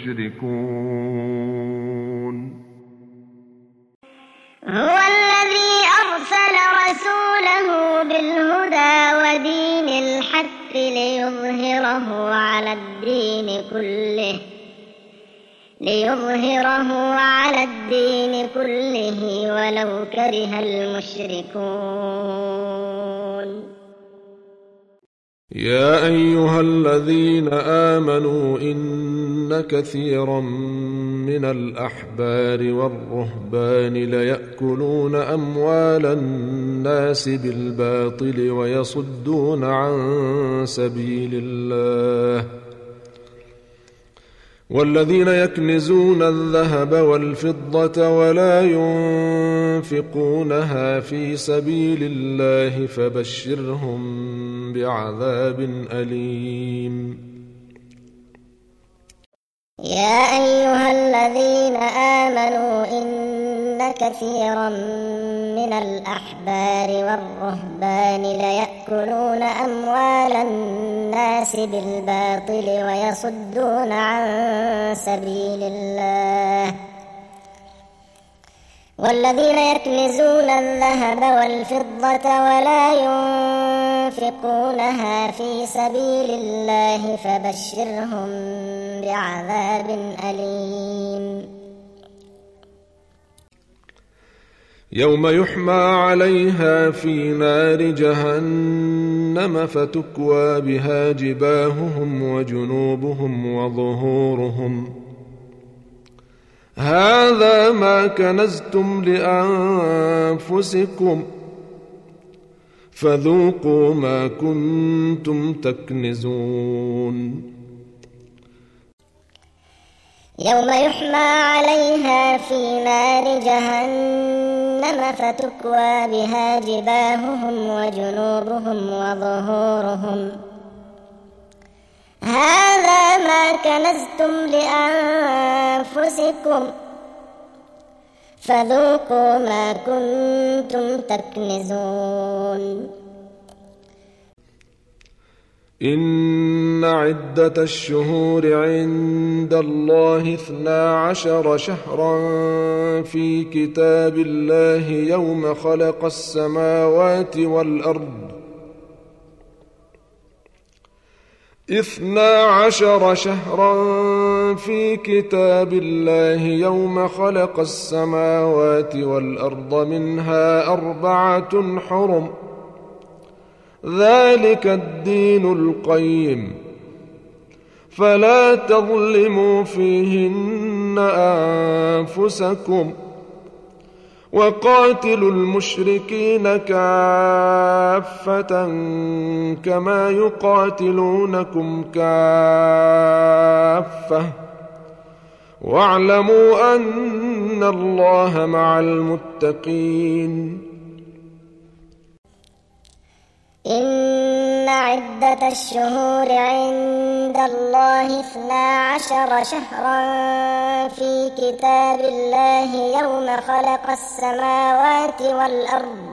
المشركون هو الذي أرسل رسوله بالهدى ودين الحق ليظهره على الدين كله ليظهره على الدين كله ولو كره المشركون يا أيها الذين آمنوا إن كثيرا من الأحبار والرهبان ليأكلون أموال الناس بالباطل ويصدون عن سبيل الله والذين يكنزون الذهب والفضة ولا ينفقونها في سبيل الله فبشرهم بعذاب أليم يا أيها الذين آمنوا إن كثيرا من الأحبار والرهبان ليأكلون أموال الناس بالباطل ويصدون عن سبيل الله والذين يكنزون الذهب والفضة ولا ينفقونها في سبيل الله فبشرهم بعذاب أليم يوم يحمى عليها في نار جهنم فتكوى بها جباههم وجنوبهم وظهورهم هذا ما كنزتم لأنفسكم فذوقوا ما كنتم تكنزون يوم يحمى عليها في نار جهنم فتكوى بها جباههم وجنوبهم وظهورهم هذا ما كنزتم لأنفسكم فذوقوا ما كنتم تكنزون إن عدة الشهور عند الله اثنا عشر شهرا في كتاب الله يوم خلق السماوات والأرض اثنا عشر شهرا في كتاب الله يوم خلق السماوات والأرض منها أربعة حرم ذلك الدين القيم فلا تظلموا فيهن أنفسكم وقاتلوا المشركين كافة كما يقاتلونكم كافة واعلموا أن الله مع المتقين إن عدة الشهور عند الله اثنا عشر شهرا في كتاب الله يوم خلق السماوات والأرض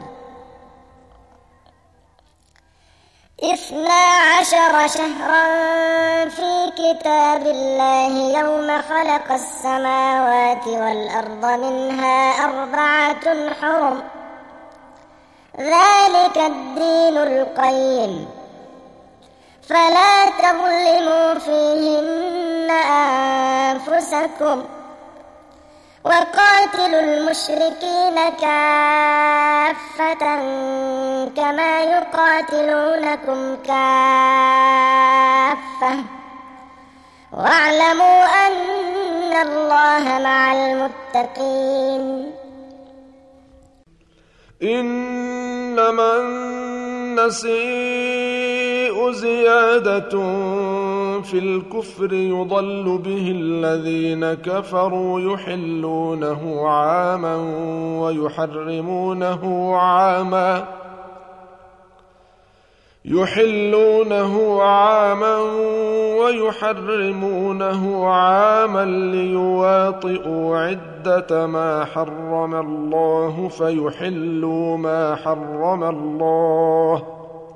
اثنا عشر شهرا في كتاب الله يوم خلق السماوات والأرض منها أربعة حرم ذلك الدين القيم فلا تظلموا فيهن أنفسكم وقاتلوا المشركين كافة كما يقاتلونكم كافة واعلموا أن الله مع المتقين. إنما النسيء زيادة في الكفر يضل به الذين كفروا يحلونه عاما ويحرمونه عاما يحلونه عاما ويحرمونه عاما ليواطئوا عدة ما حرم الله فيحلوا ما حرم الله.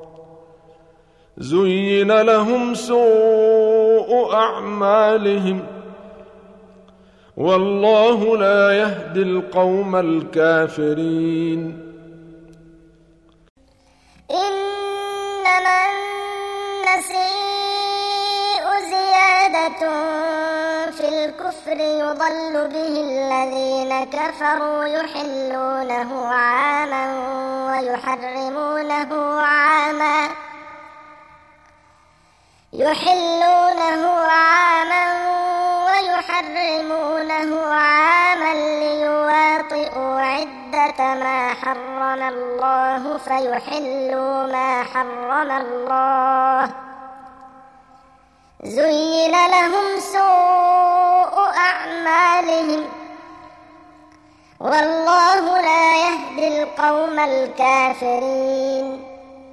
زين لهم سوء أعمالهم والله لا يهدي القوم الكافرين. إنما النسيء زيادة في الكفر يضل به الذين كفروا يحلونه عاما ويحرمونه عاما يحلونه عاما ويحرمونه عاما ليواطئوا عدة ما حرم الله فيحلوا ما حرم الله. زين لهم سوء أعمالهم والله لا يهدي القوم الكافرين.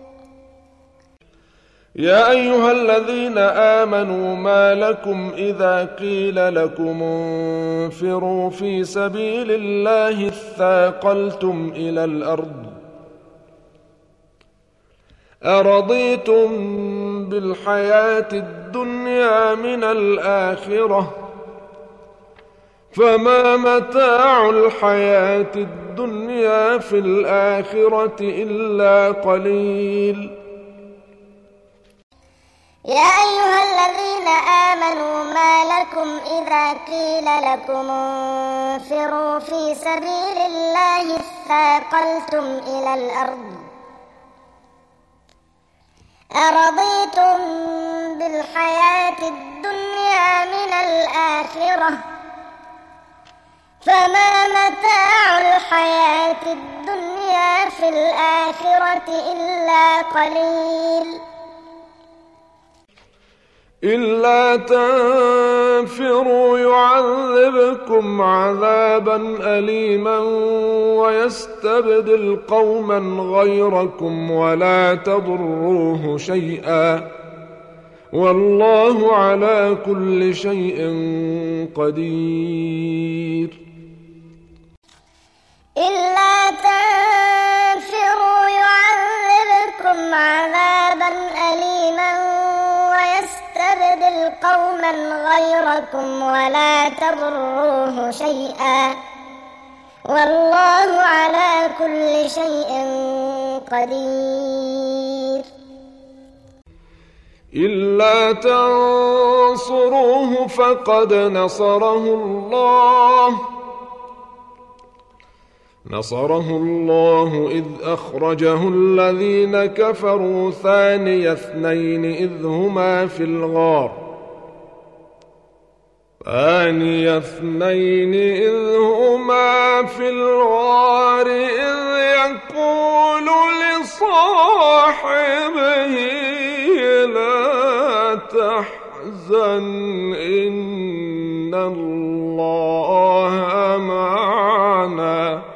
يا أيها الذين آمنوا ما لكم إذا قيل لكم انفروا في سبيل الله اثاقلتم إلى الأرض أرضيتم بالحياة الدنيا من الآخرة فما متاع الحياة الدنيا في الآخرة إلا قليل. يا أيها الذين آمنوا ما لكم إذا قيل لكم انفروا في سبيل الله اثاقلتم إلى الأرض أرضيتم بالحياة الدنيا من الآخرة فما متاع الحياة الدنيا في الآخرة إلا قليل. إلا تنفروا يعذبكم عذابا أليما ويستبدل قوما غيركم ولا تضروه شيئا والله على كل شيء قدير. إلا تنفروا يعذبكم عذابا أليما ويستبدل قوما غيركم ولا تضروه شيئا والله على كل شيء قدير. إلا تنصروه فقد نصره الله نصره الله إذ أخرجه الذين كفروا ثاني اثنين إذ هما في الغار ثاني اثنين إذ هما في الغار إذ يقول لصاحبه لا تحزن إن الله معنا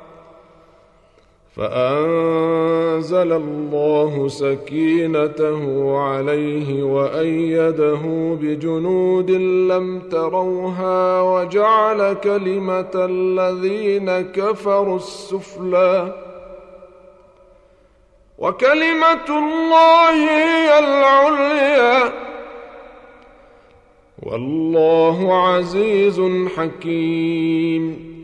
فأنزل الله سكينته عليه وأيده بجنود لم تروها وجعل كلمة الذين كفروا السفلى وكلمة الله هي العليا والله عزيز حكيم.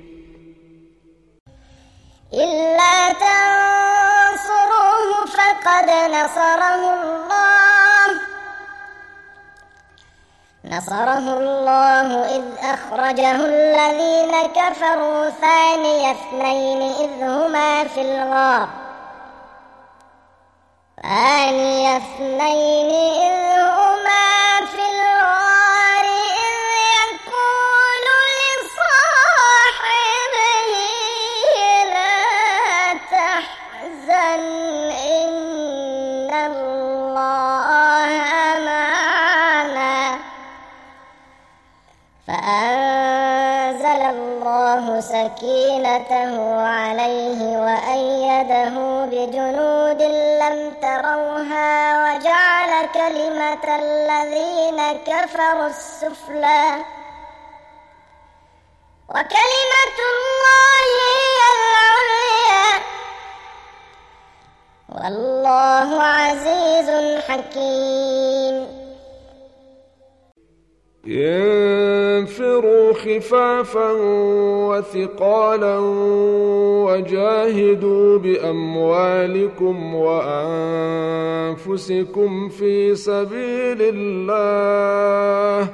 إلا تنصروه فقد نصره الله نصره الله إذ أخرجه الذين كفروا ثاني اثنين إذ هما في الغار ثاني اثنين إذ هما في الغار إذ يقول لصاحبه لا تحزن إن الله معنا فأنزل الله سكينته عليه وأيده بجنود لم تروها وجعل كلمة الذين كفروا السفلى وكلمة الله هي العليا والله عزيز حكيم. انفروا خفافا وثقالا وجاهدوا بأموالكم وأنفسكم في سبيل الله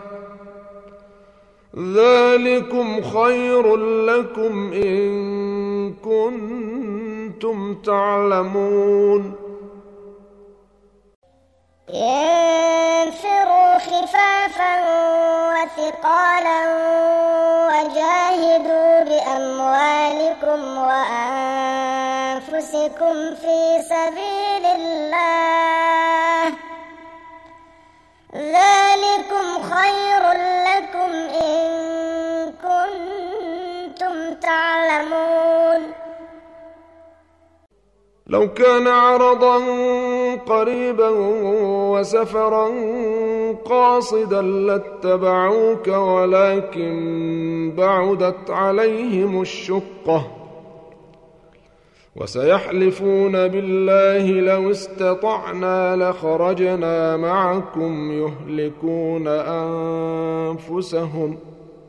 ذلكم خير لكم إن كنتم تعلمون. انفروا خفافا وثقالا وجاهدوا بأموالكم وأنفسكم في سبيل الله ذلكم خير لكم إن كنتم تعلمون. لو كان عرضا قريبا وسفرا قاصدا لاتبعوك ولكن بعدت عليهم الشقة وسيحلفون بالله لو استطعنا لخرجنا معكم يهلكون أنفسهم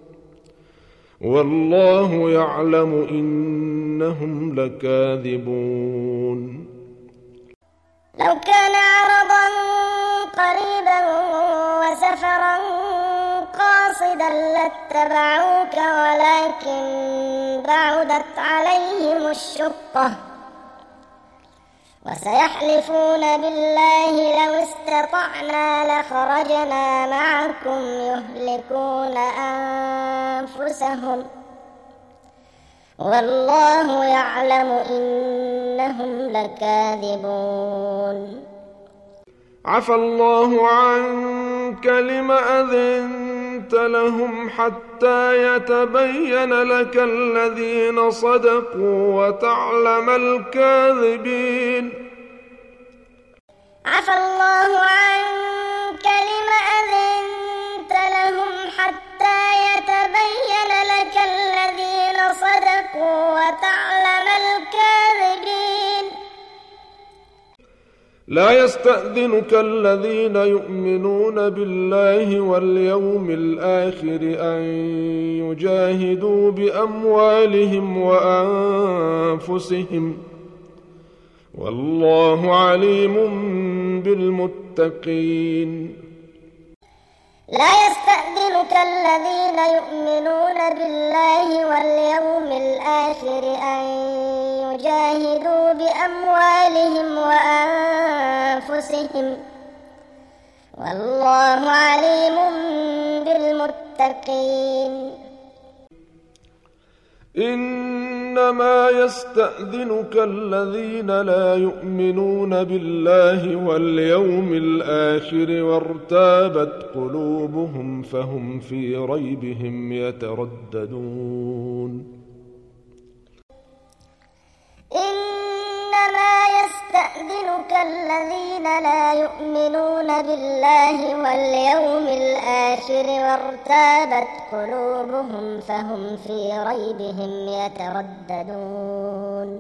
والله يعلم إنهم لكاذبون. لو كان عرضا قريبا وسفرا قاصدا لاتبعوك ولكن بعدت عليهم الشقة وسيحلفون بالله لو استطعنا لخرجنا معكم يهلكون أنفسهم والله يعلم إنهم لكاذبون. عفى الله عنك لم أذنت لهم حتى يتبين لك الذين صدقوا وتعلم الكاذبين. عفى الله عنك لم أذنت لهم حتى يتبين لك الذين صدقوا وتعلم الكاذبين. لا يستأذنك الذين يؤمنون بالله واليوم الآخر أن يجاهدوا بأموالهم وأنفسهم والله عليم بالمتقين. لا يستأذنك الذين يؤمنون بالله واليوم الآخر أن يجاهدوا بأموالهم وأنفسهم والله عليم بالمتقين. إنما يستأذنك الذين لا يؤمنون بالله واليوم الآخر وارتابت قلوبهم فهم في ريبهم يترددون. إنما يستأذنك الذين لا يؤمنون بالله واليوم الآخر وارتابت قلوبهم فهم في ريبهم يترددون.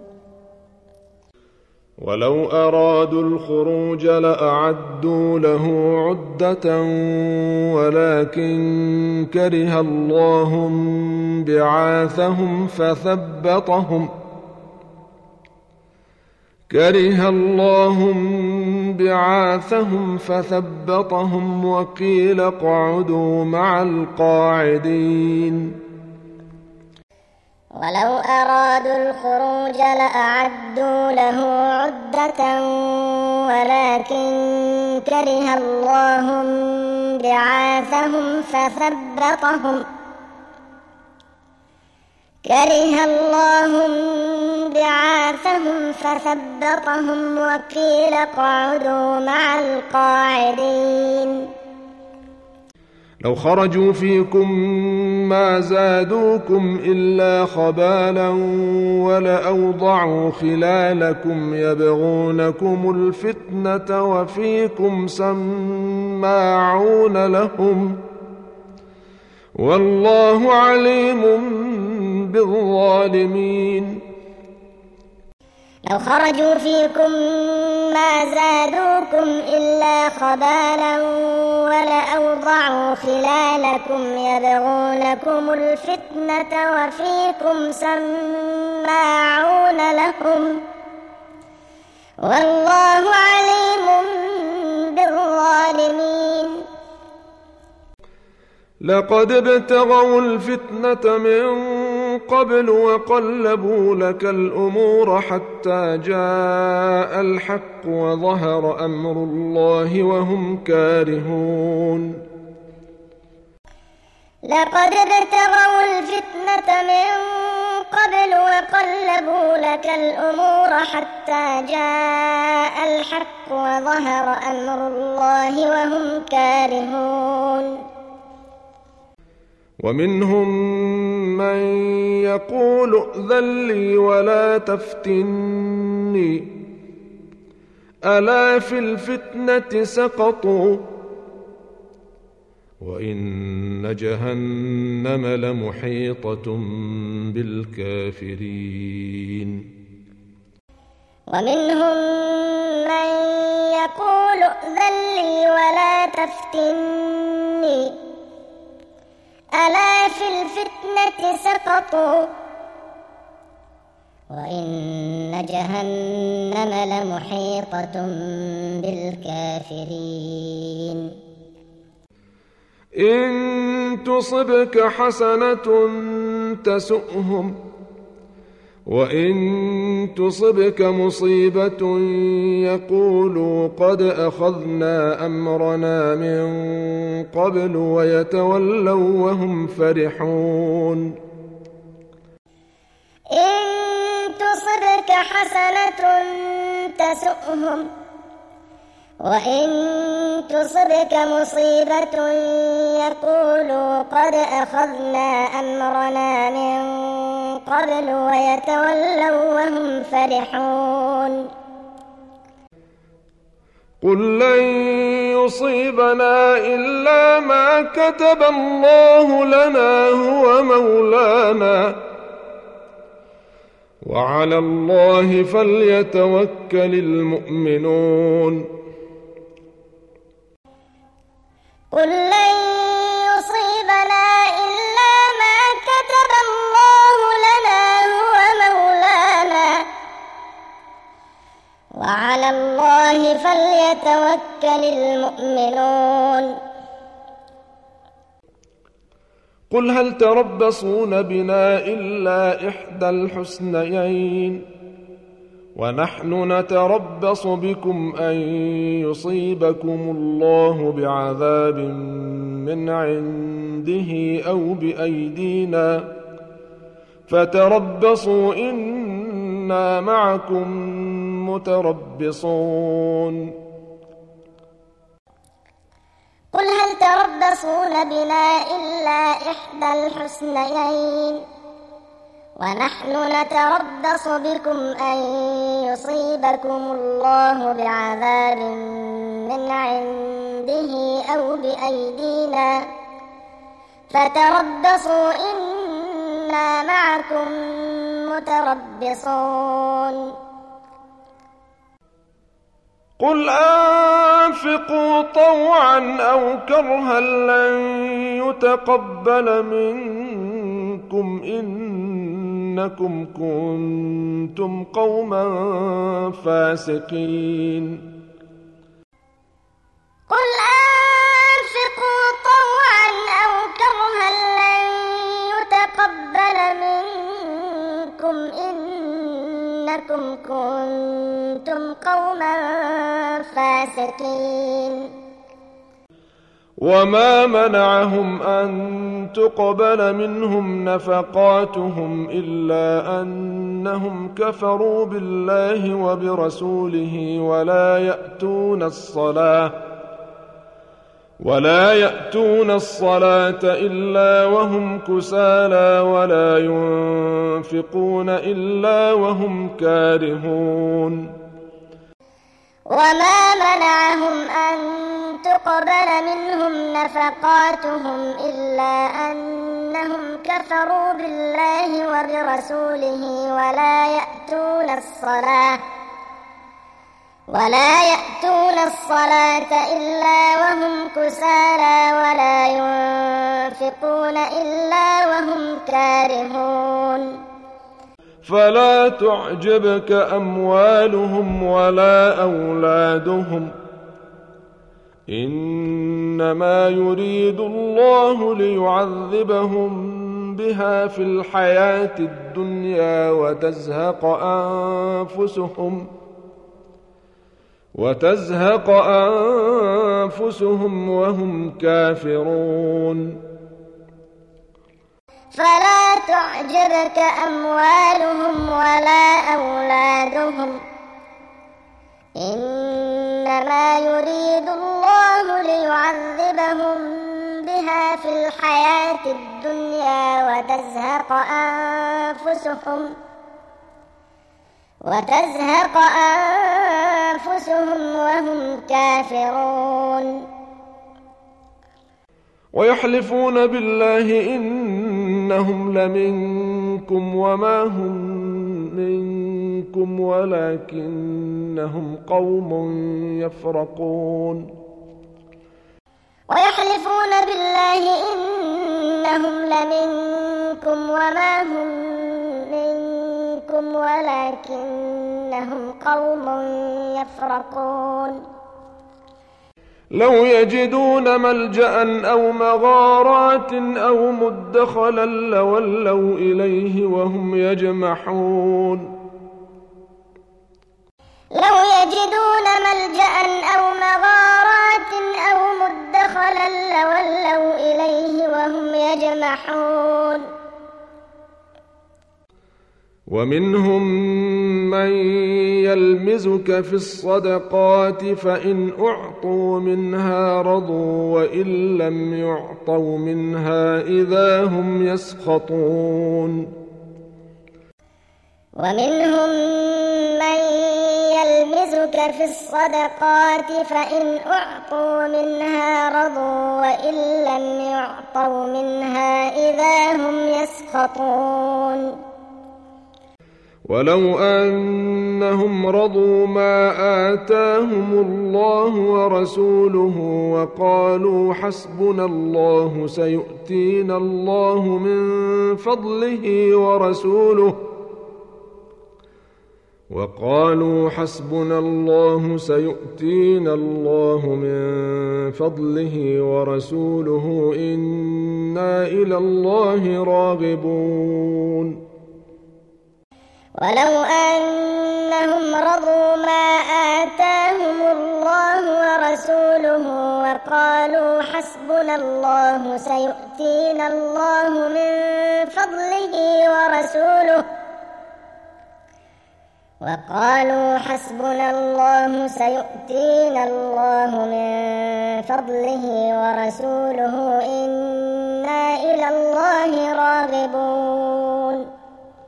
ولو أرادوا الخروج لأعدوا له عدة ولكن كره الله بعاثهم فثبطهم كره الله بعاثهم فثبطهم وقيل اقعدوا مع القاعدين ولو أرادوا الخروج لأعدوا له عدة ولكن كره الله بعاثهم فثبطهم كره الله بعاثهم فثبطهم وقيل اقعدوا مع القاعدين لو خرجوا فيكم ما زادوكم إلا خبالا ولأوضعوا خلالكم يبغونكم الفتنة وفيكم سماعون لهم والله عليم بالظالمين لو خرجوا فيكم ما زادوكم إلا خبالا ولأوضعوا خلالكم يبغونكم الفتنة وفيكم سماعون لهم والله عليم بالظالمين لقد ابتغوا الفتنة من قبل وقلبوا لك الأمور حتى جاء الحق وظهر أمر الله وهم كارهون لقد ابتغوا الفتنة من قبل وقلبوا لك الأمور حتى جاء الحق وظهر أمر الله وهم كارهون ومنهم من يقول ائذن لي ولا تفتني ألا في الفتنة سقطوا وإن جهنم لمحيطة بالكافرين ومنهم من يقول ائذن لي ولا تفتني ألا في الفتنة سقطوا وإن جهنم لمحيطة بالكافرين إن تصبك حسنة تسؤهم وإن تصبك مصيبة يقولوا قد أخذنا أمرنا من قبل ويتولوا وهم فرحون إن تصبك حسنة تسؤهم وإن تصبك مصيبة يقولوا قد أخذنا أمرنا من قبل ويتولوا وهم فرحون قل لن يصيبنا إلا ما كتب الله لنا هو مولانا وعلى الله فليتوكل المؤمنون قل لن يصيبنا إلا ما كتب الله لنا هو مولانا وعلى الله فليتوكل المؤمنون قل هل تربصون بنا إلا إحدى الحسنيين ونحن نتربص بكم أن يصيبكم الله بعذاب من عنده أو بأيدينا فتربصوا إنا معكم متربصون قل هل تربصون بنا إلا إحدى الحسنيين ونحن نتربص بكم أن يصيبكم الله بعذاب من عنده أو بأيدينا فتربصوا إنا معكم متربصون قل أنفقوا طوعا أو كرها لن يتقبل منكم إنكم إنكم كنتم قوما فاسقين قل أنفقوا طوعا أو كرها لن يتقبل منكم إنكم كنتم قوما فاسقين وما منعهم أن تقبل منهم نفقاتهم إلا أنهم كفروا بالله وبرسوله ولا يأتون الصلاة ولا يأتون الصلاة إلا وهم كسالى ولا ينفقون إلا وهم كارهون وما منعهم أن تقبل منهم نفقاتهم إلا أنهم كفروا بالله وبرسوله ولا يأتون الصلاة ولا يأتون الصلاة إلا وهم كسالى ولا ينفقون إلا وهم كارهون فلا تعجبك أموالهم ولا أولادهم إنما يريد الله ليعذبهم بها في الحياة الدنيا وتزهق أنفسهم وتزهق أنفسهم وهم كافرون فلا تعجبك أموالهم ولا أولادهم إنما يريد الله ليعذبهم بها في الحياة الدنيا وتزهق أنفسهم وتزهق أنفسهم وهم كافرون ويحلفون بالله إنهم لمنكم وما هم منكم ولكنهم قوم يفرقون ويحلفون بالله إنهم لمنكم وما هم منكم ولكنهم قوم يفرقون لو يجدون ملجأ أو مغارات أو مدخلا لولوا إليه وهم يجمحون لو يجدون ملجأ أو مغارات أو مدخلا لولوا إليه وهم يجمحون ومنهم من يلمزك في الصدقات فإن أعطوا منها رضوا وإن لم يعطوا منها إذا هم يسخطون ومنهم من يلمزك في الصدقات فإن أعطوا منها رضوا وإن لم يعطوا منها إذا هم يسخطون ولو أنهم رضوا ما آتاهم الله ورسوله وقالوا حسبنا الله سيؤتينا الله من فضله ورسوله وقالوا حسبنا الله سيؤتينا الله من فضله ورسوله إنا إلى الله راغبون ولو أنهم رضوا ما آتاهم الله ورسوله وقالوا حسبنا الله سيؤتينا الله من فضله ورسوله وقالوا حسبنا الله سيؤتينا الله من فضله ورسوله إنا إلى الله راغبون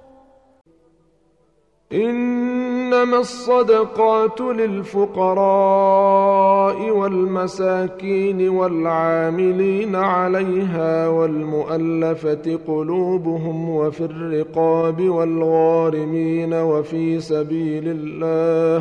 إنما الصدقات للفقراء والمساكين والعاملين عليها والمؤلفة قلوبهم وفي الرقاب والغارمين وفي سبيل الله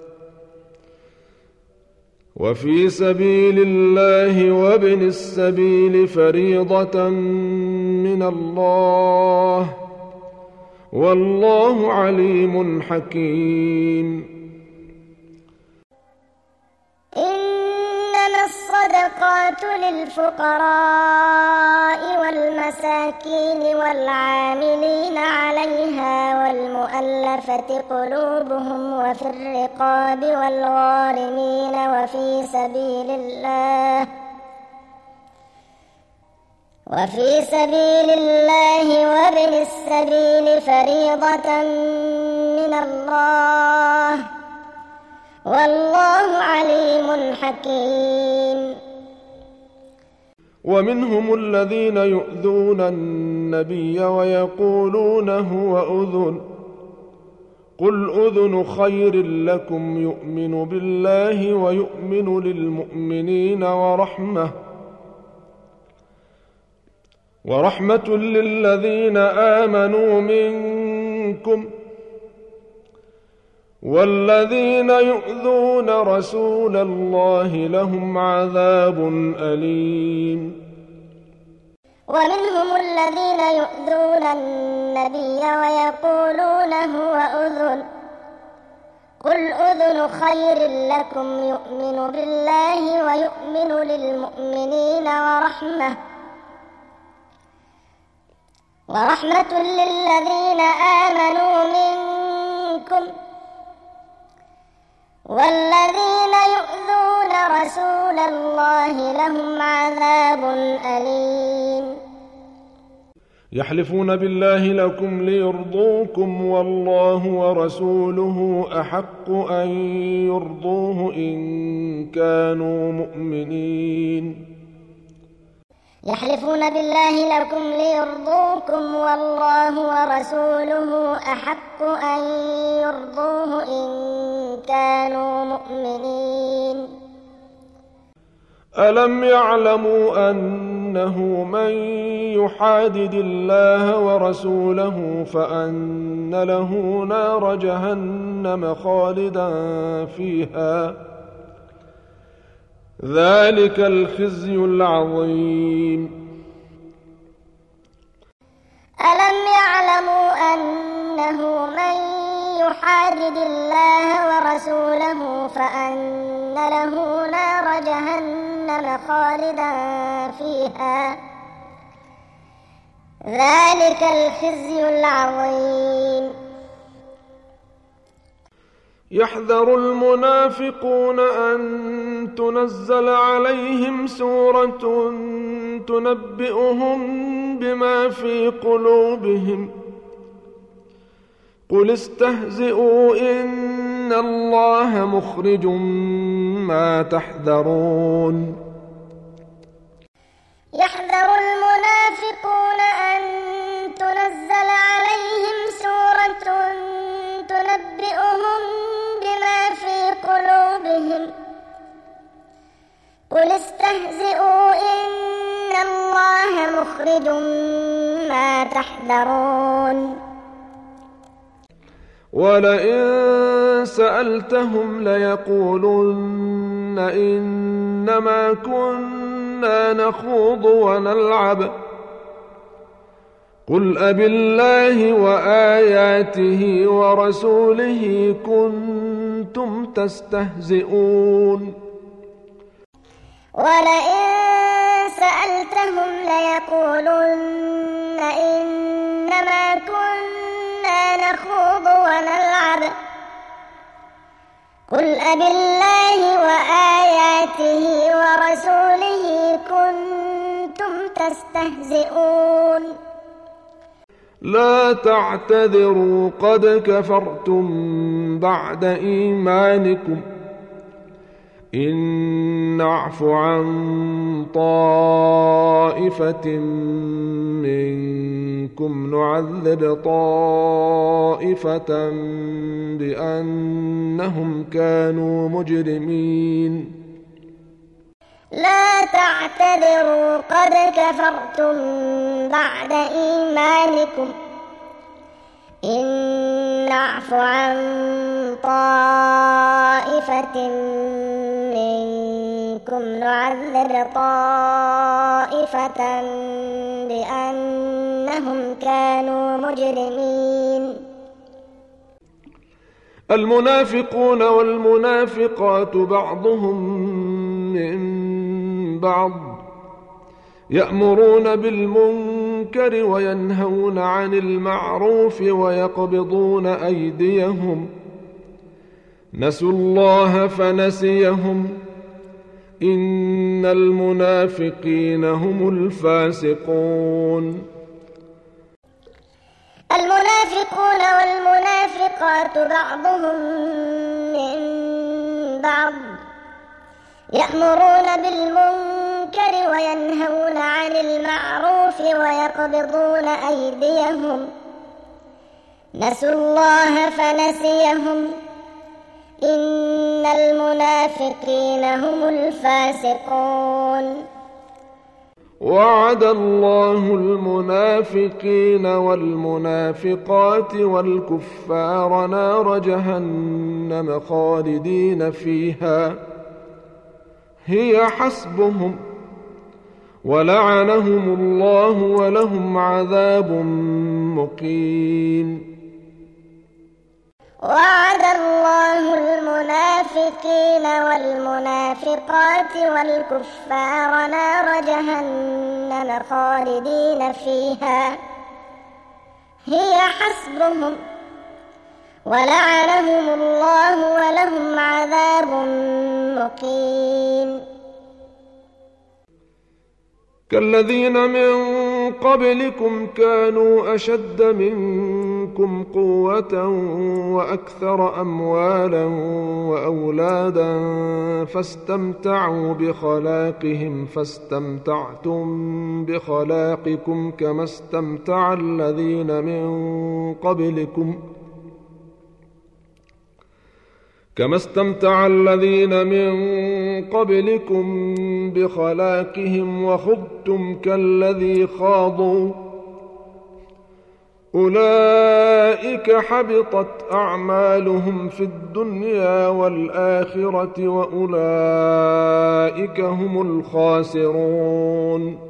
وفي سبيل الله وابن السبيل فريضة من الله والله عليم حكيم. إنما الصدقات للفقراء والمساكين والعاملين عليها والمؤلفة قلوبهم وفي الرقاب والغارمين وفي سبيل الله وفي سبيل الله وابن السبيل فريضة من الله والله عليم حكيم. ومنهم الذين يؤذون النبي ويقولون هو أذن قل أذن خير لكم يؤمن بالله ويؤمن للمؤمنين ورحمة ورحمة للذين آمنوا منكم والذين يؤذون رسول الله لهم عذاب أليم. ومنهم الذين يؤذون النبي ويقولون هو أذن قل أذن خير لكم يؤمن بالله ويؤمن للمؤمنين ورحمة ورحمة للذين آمنوا منكم والذين يؤذون رسول الله لهم عذاب أليم. يحلفون بالله لكم ليرضوكم والله ورسوله أحق أن يرضوه إن كانوا مؤمنين. يحلفون بالله لكم ليرضوكم والله ورسوله أحق أن يرضوه إن كانوا مؤمنين. ألم يعلموا أنه من يحادد الله ورسوله فأن له نار جهنم خالدا فيها ذلك الخزي العظيم. ألم يعلموا أنه من يحادد الله ورسوله فأن له نار جهنم خالدا فيها ذلك الخزي العظيم. يحذر المنافقون أن تنزل عليهم سورة تنبئهم بما في قلوبهم قل استهزئوا إن الله مخرج ما تحذرون. يحذر المنافقون أن تنزل عليهم سورة تنبئهم بما في قلوبهم قل استهزئوا إن الله مخرج ما تحذرون. ولئن سألتهم ليقولن إنما كنا نخوض ونلعب قل أبالله وآياته ورسوله كنتم تستهزئون. ولئن سألتهم ليقولن إنما كنا نخوض ونلعب قل أبالله وآياته ورسوله كنتم تستهزئون. لا تعتذروا قد كفرتم بعد إيمانكم إن نعف عن طائفة منكم نعذب طائفة بأنهم كانوا مجرمين. لا تعتذروا قد كفرتم بعد إيمانكم إن نعف عن طائفة منكم نعذب طائفة بأنهم كانوا مجرمين. المنافقون والمنافقات بعضهم من بعض يأمرون بالمنكر وينهون عن المعروف ويقبضون أيديهم نسوا الله فنسيهم إن المنافقين هم الفاسقون المنافقون والمنافقات بعضهم من بعض يأمرون بالمنكر وينهون عن المعروف ويقبضون أيديهم نسوا الله فنسيهم إن المنافقين هم الفاسقون وعد الله المنافقين والمنافقات والكفار نار جهنم خالدين فيها هي حسبهم ولعنهم الله ولهم عذاب مقيم وعد الله المنافقين والمنافقات والكفار نار جهنم خالدين فيها هي حسبهم ولعنهم الله ولهم عذاب مقيم كالذين من قبلكم كانوا أشد منكم قوة وأكثر أموالا وأولادا فاستمتعوا بخلاقهم فاستمتعتم بخلاقكم كما استمتع الذين من قبلكم كما استمتع الذين من قبلكم بخلاقهم وخضتم كالذي خاضوا أولئك حبطت أعمالهم في الدنيا والآخرة وأولئك هم الخاسرون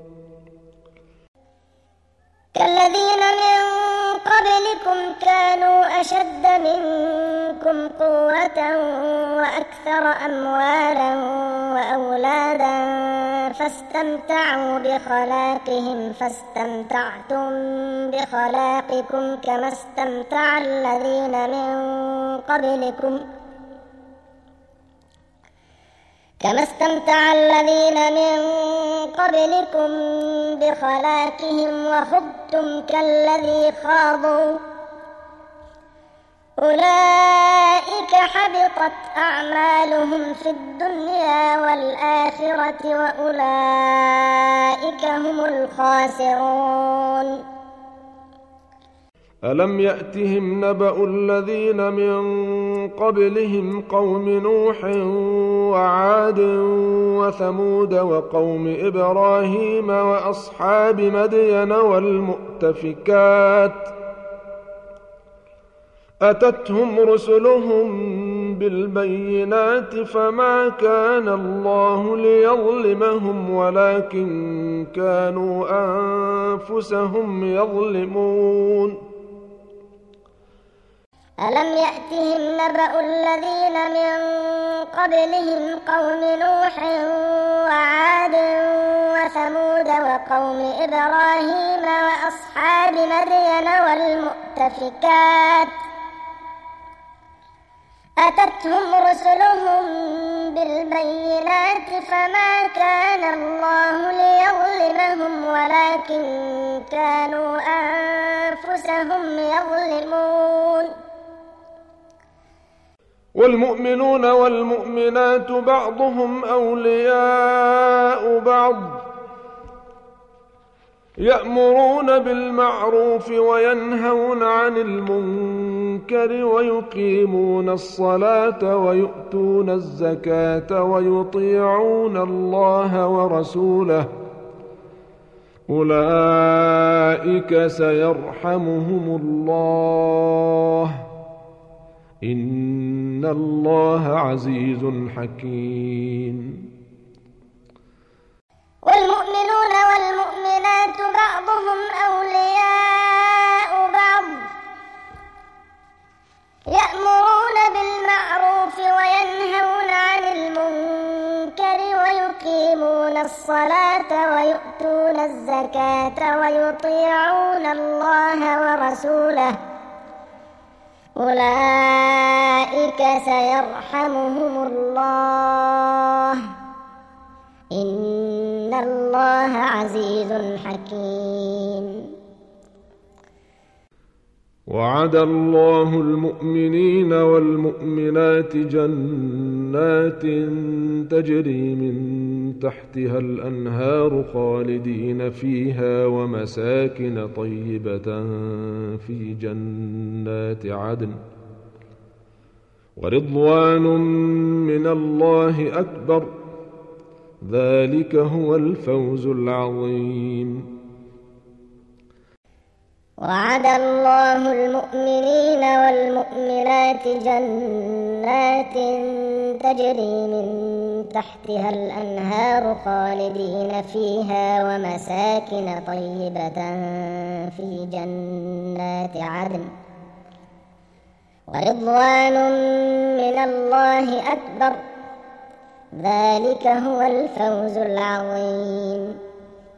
كالذين من قبلكم كانوا أشد منكم قوة وأكثر أموالا وأولادا فاستمتعوا بخلاقهم فاستمتعتم بخلاقكم كما استمتع الذين من قبلكم كما استمتع الذين من قبلكم بخلاقهم وخضتم كالذي خاضوا أولئك حبطت أعمالهم في الدنيا والآخرة وأولئك هم الخاسرون ألم يأتهم نبأ الذين من قبلهم قوم نوح وعاد وثمود وقوم إبراهيم وأصحاب مدين والمؤتفكات أتتهم رسلهم بالبينات فما كان الله ليظلمهم ولكن كانوا أنفسهم يظلمون ألم يأتهم نبأ الذين من قبلهم قوم نوح وعاد وثمود وقوم إبراهيم وأصحاب مدين والمؤتفكات أتتهم رسلهم بالبينات فما كان الله ليظلمهم ولكن كانوا أنفسهم يظلمون والمؤمنون والمؤمنات بعضهم أولياء بعض يأمرون بالمعروف وينهون عن المنكر ويقيمون الصلاة ويؤتون الزكاة ويطيعون الله ورسوله أولئك سيرحمهم الله إن الله عزيز حكيم والمؤمنون والمؤمنات بعضهم أولياء بعض يأمرون الصلاة ويؤتون الزكاة ويطيعون الله ورسوله أولئك سيرحمهم الله إن الله عزيز حكيم. وعد الله المؤمنين والمؤمنات جنات تجري من تحتها الأنهار خالدين فيها ومساكن طيبة في جنات عدن ورضوان من الله أكبر ذلك هو الفوز العظيم. وعد الله المؤمنين والمؤمنات جنات تجري من تحتها الأنهار خالدين فيها ومساكن طيبة في جنات عدن ورضوان من الله أكبر ذلك هو الفوز العظيم.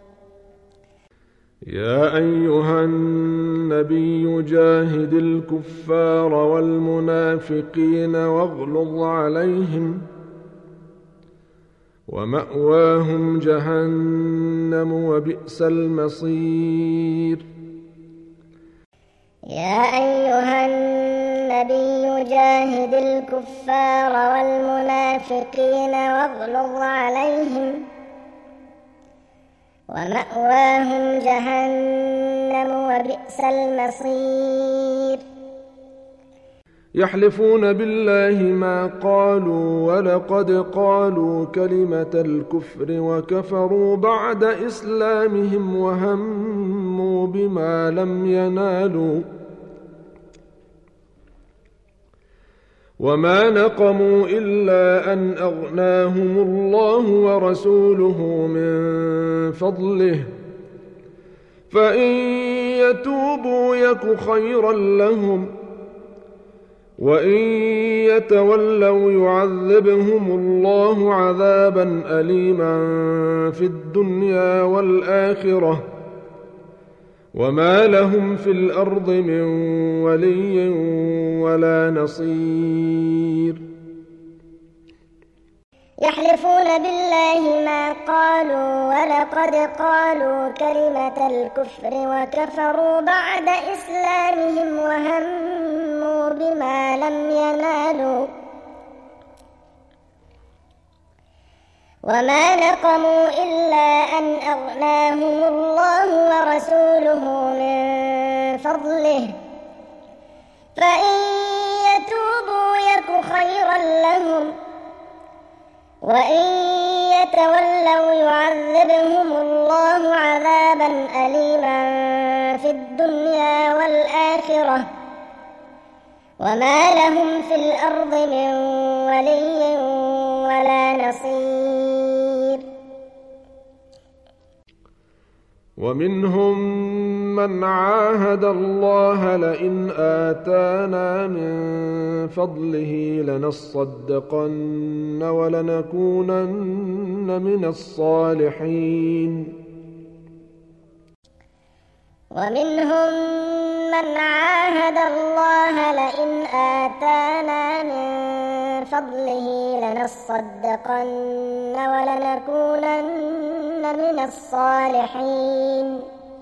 يا أيها النبي جاهد الكفار والمنافقين واغلظ عليهم ومأواهم جهنم وبئس المصير. يا أيها النبي جاهد الكفار والمنافقين واغلظ عليهم ومأواهم جهنم وبئس المصير. يحلفون بالله ما قالوا ولقد قالوا كلمة الكفر وكفروا بعد إسلامهم وهموا بما لم ينالوا وما نقموا إلا أن أغناهم الله ورسوله من فضله فإن يتوبوا يك خيرا لهم وإن يتولوا يعذبهم الله عذابا أليما في الدنيا والآخرة وما لهم في الأرض من ولي ولا نصير. يحلفون بالله ما قالوا ولقد قالوا كلمة الكفر وكفروا بعد إسلامهم وهموا بما لم ينالوا وما نقموا إلا أن أغناهم الله ورسوله من فضله فإن يتوبوا يك خيرا لهم وإن يتولوا يعذبهم الله عذابا أليما في الدنيا والآخرة وما لهم في الأرض من ولي ولا نصير. ومنهم من عاهد الله لئن آتانا من فضله لنصدقن ولنكونن من الصالحين. ومنهم من عاهد الله لئن آتانا من فضله لنصدقن ولنكونن من الصالحين.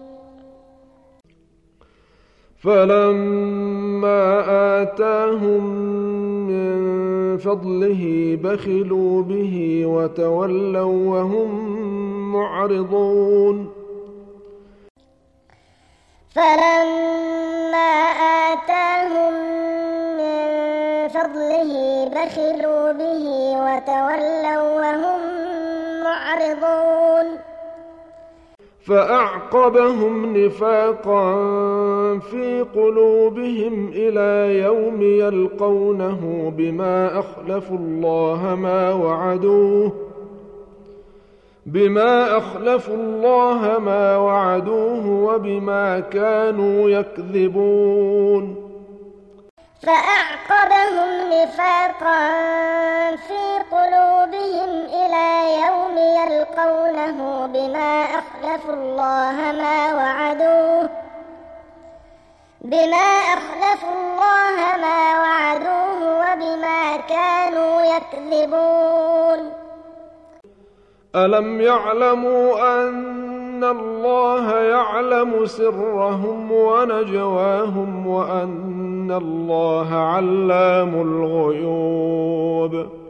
فلما آتاهم من فضله بخلوا به وتولوا وهم معرضون. فلما آتاهم من فضله بخلوا به وتولوا وهم معرضون. فأعقبهم نفاقا في قلوبهم إلى يوم يلقونه بما أخلفوا الله ما وعدوه بما أخلفوا الله ما وعدوه وبما كانوا يكذبون. فأعقبهم نفاقا في قلوبهم إلى يوم يلقونه أخلفوا الله ما وعدوه بما أخلفوا الله ما وعدوه وبما كانوا يكذبون ألم يعلموا أن الله يعلم سرهم ونجواهم وأن الله علام الغيوب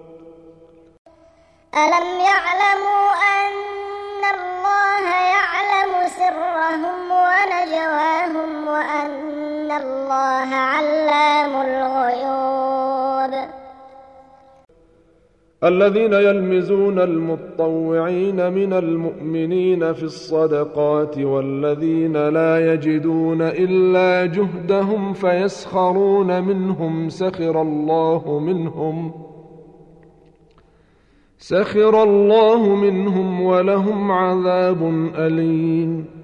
ألم يعلموا أن الله يعلم سرهم ونجواهم وأن الله علام الغيوب الذين يلمزون المطوعين من المؤمنين في الصدقات والذين لا يجدون إلا جهدهم فيسخرون منهم سخر الله منهم سخر الله منهم ولهم عذاب أليم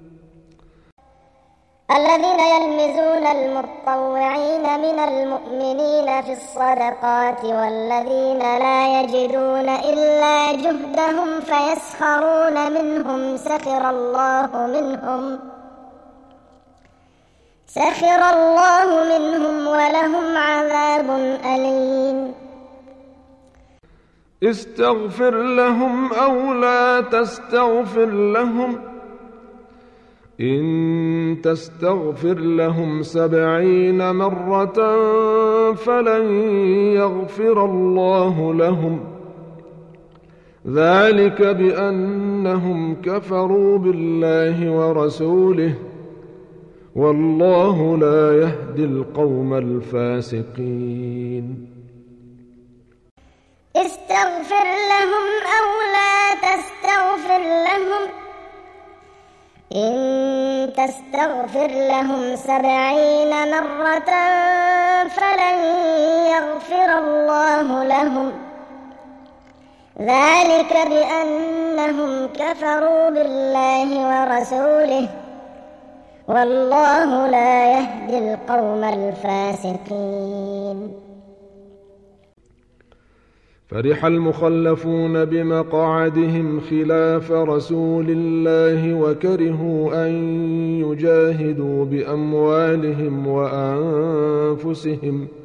الذين يلمزون المطوعين من المؤمنين في الصدقات والذين لا يجدون إلا جهدهم فيسخرون منهم سخر الله منهم سخر الله منهم ولهم عذاب أليم استغفر لهم أو لا تستغفر لهم إن تستغفر لهم سبعين مرة فلن يغفر الله لهم ذلك بأنهم كفروا بالله ورسوله والله لا يهدي القوم الفاسقين استغفر لهم أو لا تستغفر لهم إن تستغفر لهم سبعين مرة فلن يغفر الله لهم ذلك بأنهم كفروا بالله ورسوله والله لا يهدي القوم الفاسقين فرح المخلفون بمقعدهم خلاف رسول الله وكرهوا أن يجاهدوا بأموالهم وأنفسهم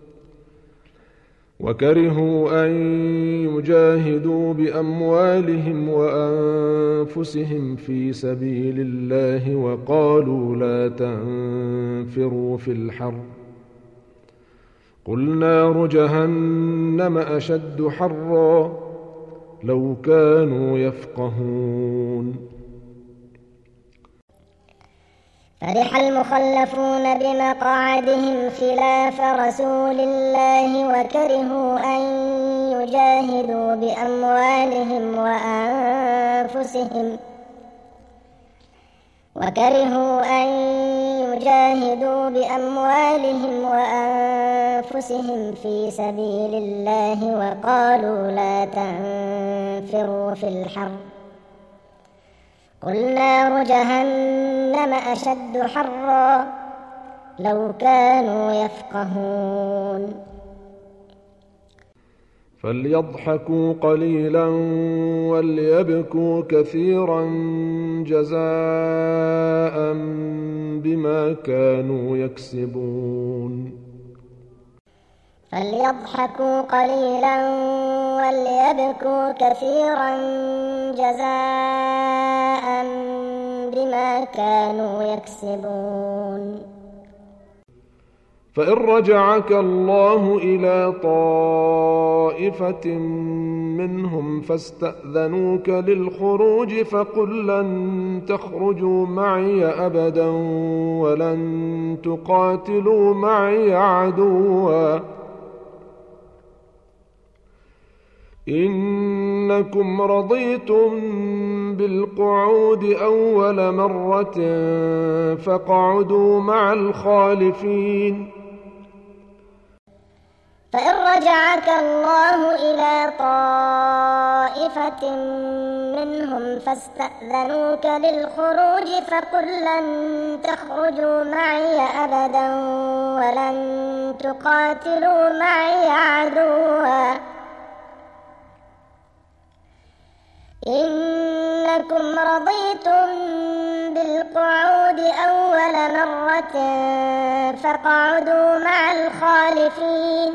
وكرهوا أن يجاهدوا بأموالهم وأنفسهم في سبيل الله وقالوا لا تنفروا في الحر قل نار جهنم أشد حرا لو كانوا يفقهون فرح المخلفون بمقعدهم خلاف رسول الله وكرهوا أن يجاهدوا بأموالهم وأنفسهم وكرهوا أن يجاهدوا بأموالهم وأنفسهم في سبيل الله وقالوا لا تنفروا في الحر قل نار جهنم أشد حرا لو كانوا يفقهون فليضحكوا قليلا وليبكوا كثيرا جزاء بما كانوا يكسبون فليضحكوا قليلا وليبكوا كثيرا جزاء بما كانوا يكسبون فإن رجعك الله إلى طائفة منهم فاستأذنوك للخروج فقل لن تخرجوا معي أبدا ولن تقاتلوا معي عدوا إنكم رضيتم بالقعود أول مرة فاقعدوا مع الخالفين فإن رجعك الله إلى طائفة منهم فاستأذنوك للخروج فقل لن تخرجوا معي أبدا ولن تقاتلوا معي عدوا إنكم أنكم رضيتم بالقعود أول مرة فاقعدوا مع الخالفين.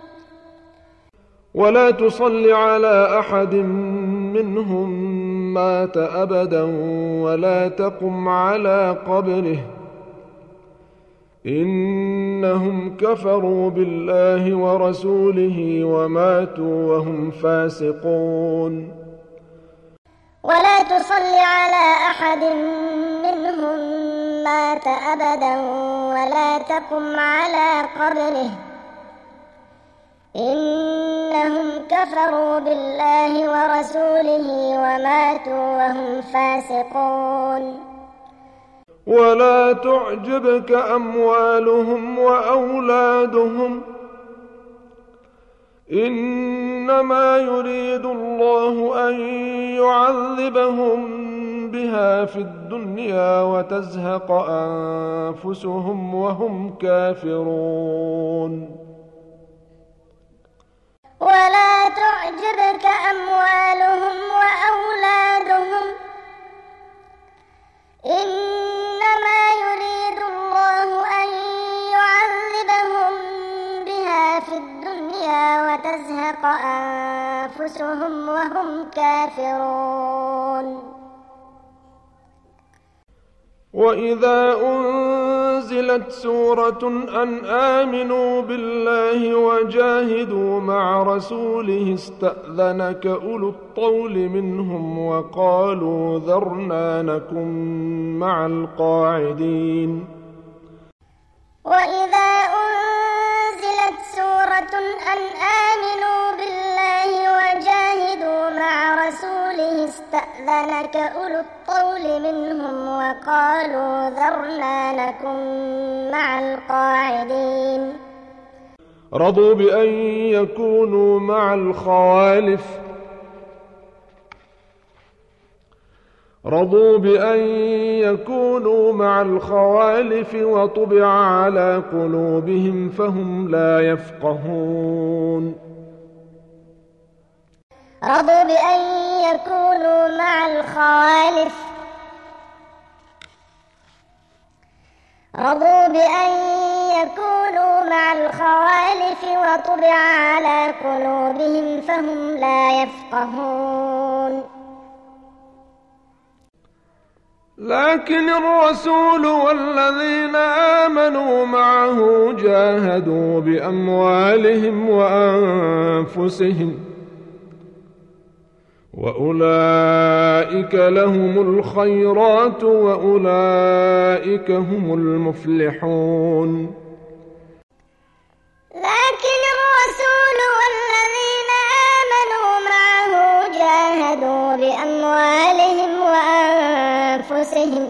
ولا تصل على أحد منهم مات أبدا ولا تقم على قبره إنهم كفروا بالله ورسوله وماتوا وهم فاسقون. ولا تصل على أحد منهم مات أبدا ولا تقم على قبره إنهم كفروا بالله ورسوله وماتوا وهم فاسقون. ولا تعجبك أموالهم وأولادهم إنما يريد الله أن يعذبهم بها في الدنيا وتزهق أنفسهم وهم كافرون. ولا تعجبك أموالهم وأولادهم إنما يريد الله أن يعذبهم بها في الدنيا وتزهق أنفسهم وهم كافرون. وإذا أنزلت سورة أن آمنوا بالله وجاهدوا مع رسوله استأذنك أولو الطول منهم وقالوا ذرنا نكن مع القاعدين. وإذا أنزلت سورة أن آمنوا بالله وجاهدوا مع رسوله استأذنك أولو الطول منهم وقالوا ذرنا نكن مع القاعدين. رضوا بأن يكونوا مع الخوالف رضوا بأن يكونوا مع الخوالف وطبع على قلوبهم فهم لا يفقهون. رضوا بأن يكونوا مع الخوالف رضوا بأن يكونوا مع الخوالف وطبع على قلوبهم فهم لا يفقهون. لكن الرسول والذين آمنوا معه جاهدوا بأموالهم وأنفسهم وأولئك لهم الخيرات وأولئك هم المفلحون. لكن الرسول والذين آمنوا معه جاهدوا بأموالهم وأنفسهم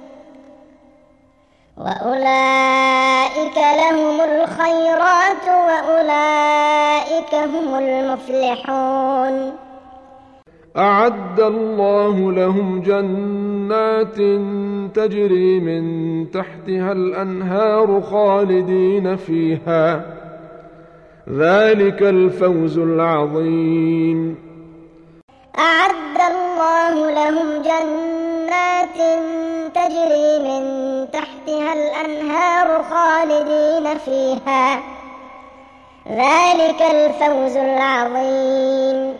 وأولئك لهم الخيرات وأولئك هم المفلحون. أعد الله لهم جنات تجري من تحتها الأنهار خالدين فيها ذلك الفوز العظيم. أعد الله لهم جنات تجري من تحتها الأنهار خالدين فيها ذلك الفوز العظيم.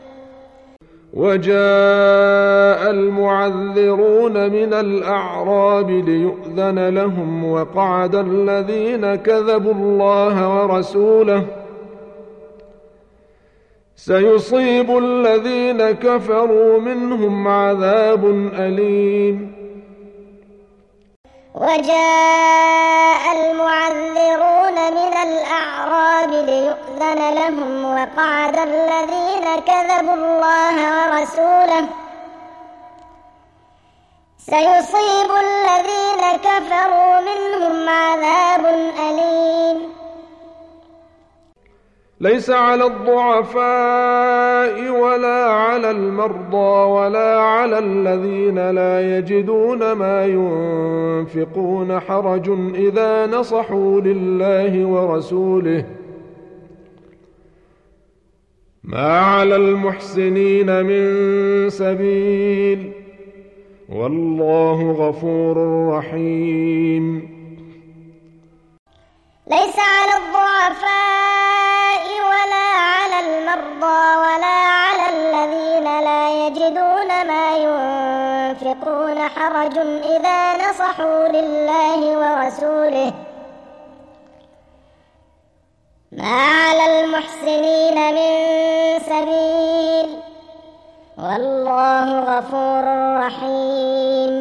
وجاء المعذرون من الأعراب ليؤذن لهم وقعد الذين كذبوا الله ورسوله سيصيب الذين كفروا منهم عذاب أليم. وجاء المعذرون من الأعراب ليؤذن لهم وقعد الذين كذبوا الله ورسوله سيصيب الذين كفروا منهم عذاب أليم. ليس على الضعفاء ولا على المرضى ولا على الذين لا يجدون ما ينفقون حرج إذا نصحوا لله ورسوله ما على المحسنين من سبيل والله غفور رحيم. ليس على الضعفاء ولا على المرضى ولا على الذين لا يجدون ما ينفقون حرج إذا نصحوا لله ورسوله ما على المحسنين من سبيل والله غفور رحيم.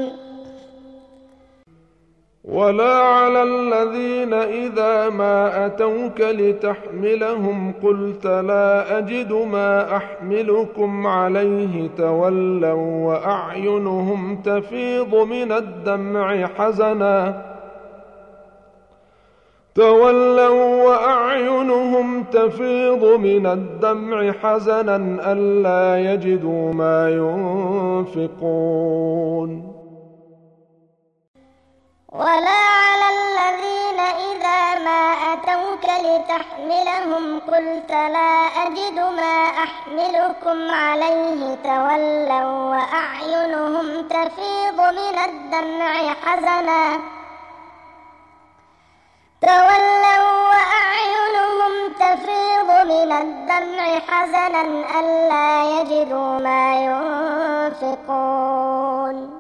ولا على الذين إذا ما أتوك لتحملهم قلت لا أجد ما أحملكم عليه تولوا وأعينهم تفيض من الدمع حزنا تولوا وأعينهم تفيض من الدمع حزنا ألا يجدوا ما ينفقون. ولا على الذين إذا ما أتوك لتحملهم قلت لا أجد ما أحملكم عليه تولوا وأعينهم تفيض من الدمع حزنا تولوا وأعينهم تفيض من الدمع حزنا ألا يجدوا ما ينفقون.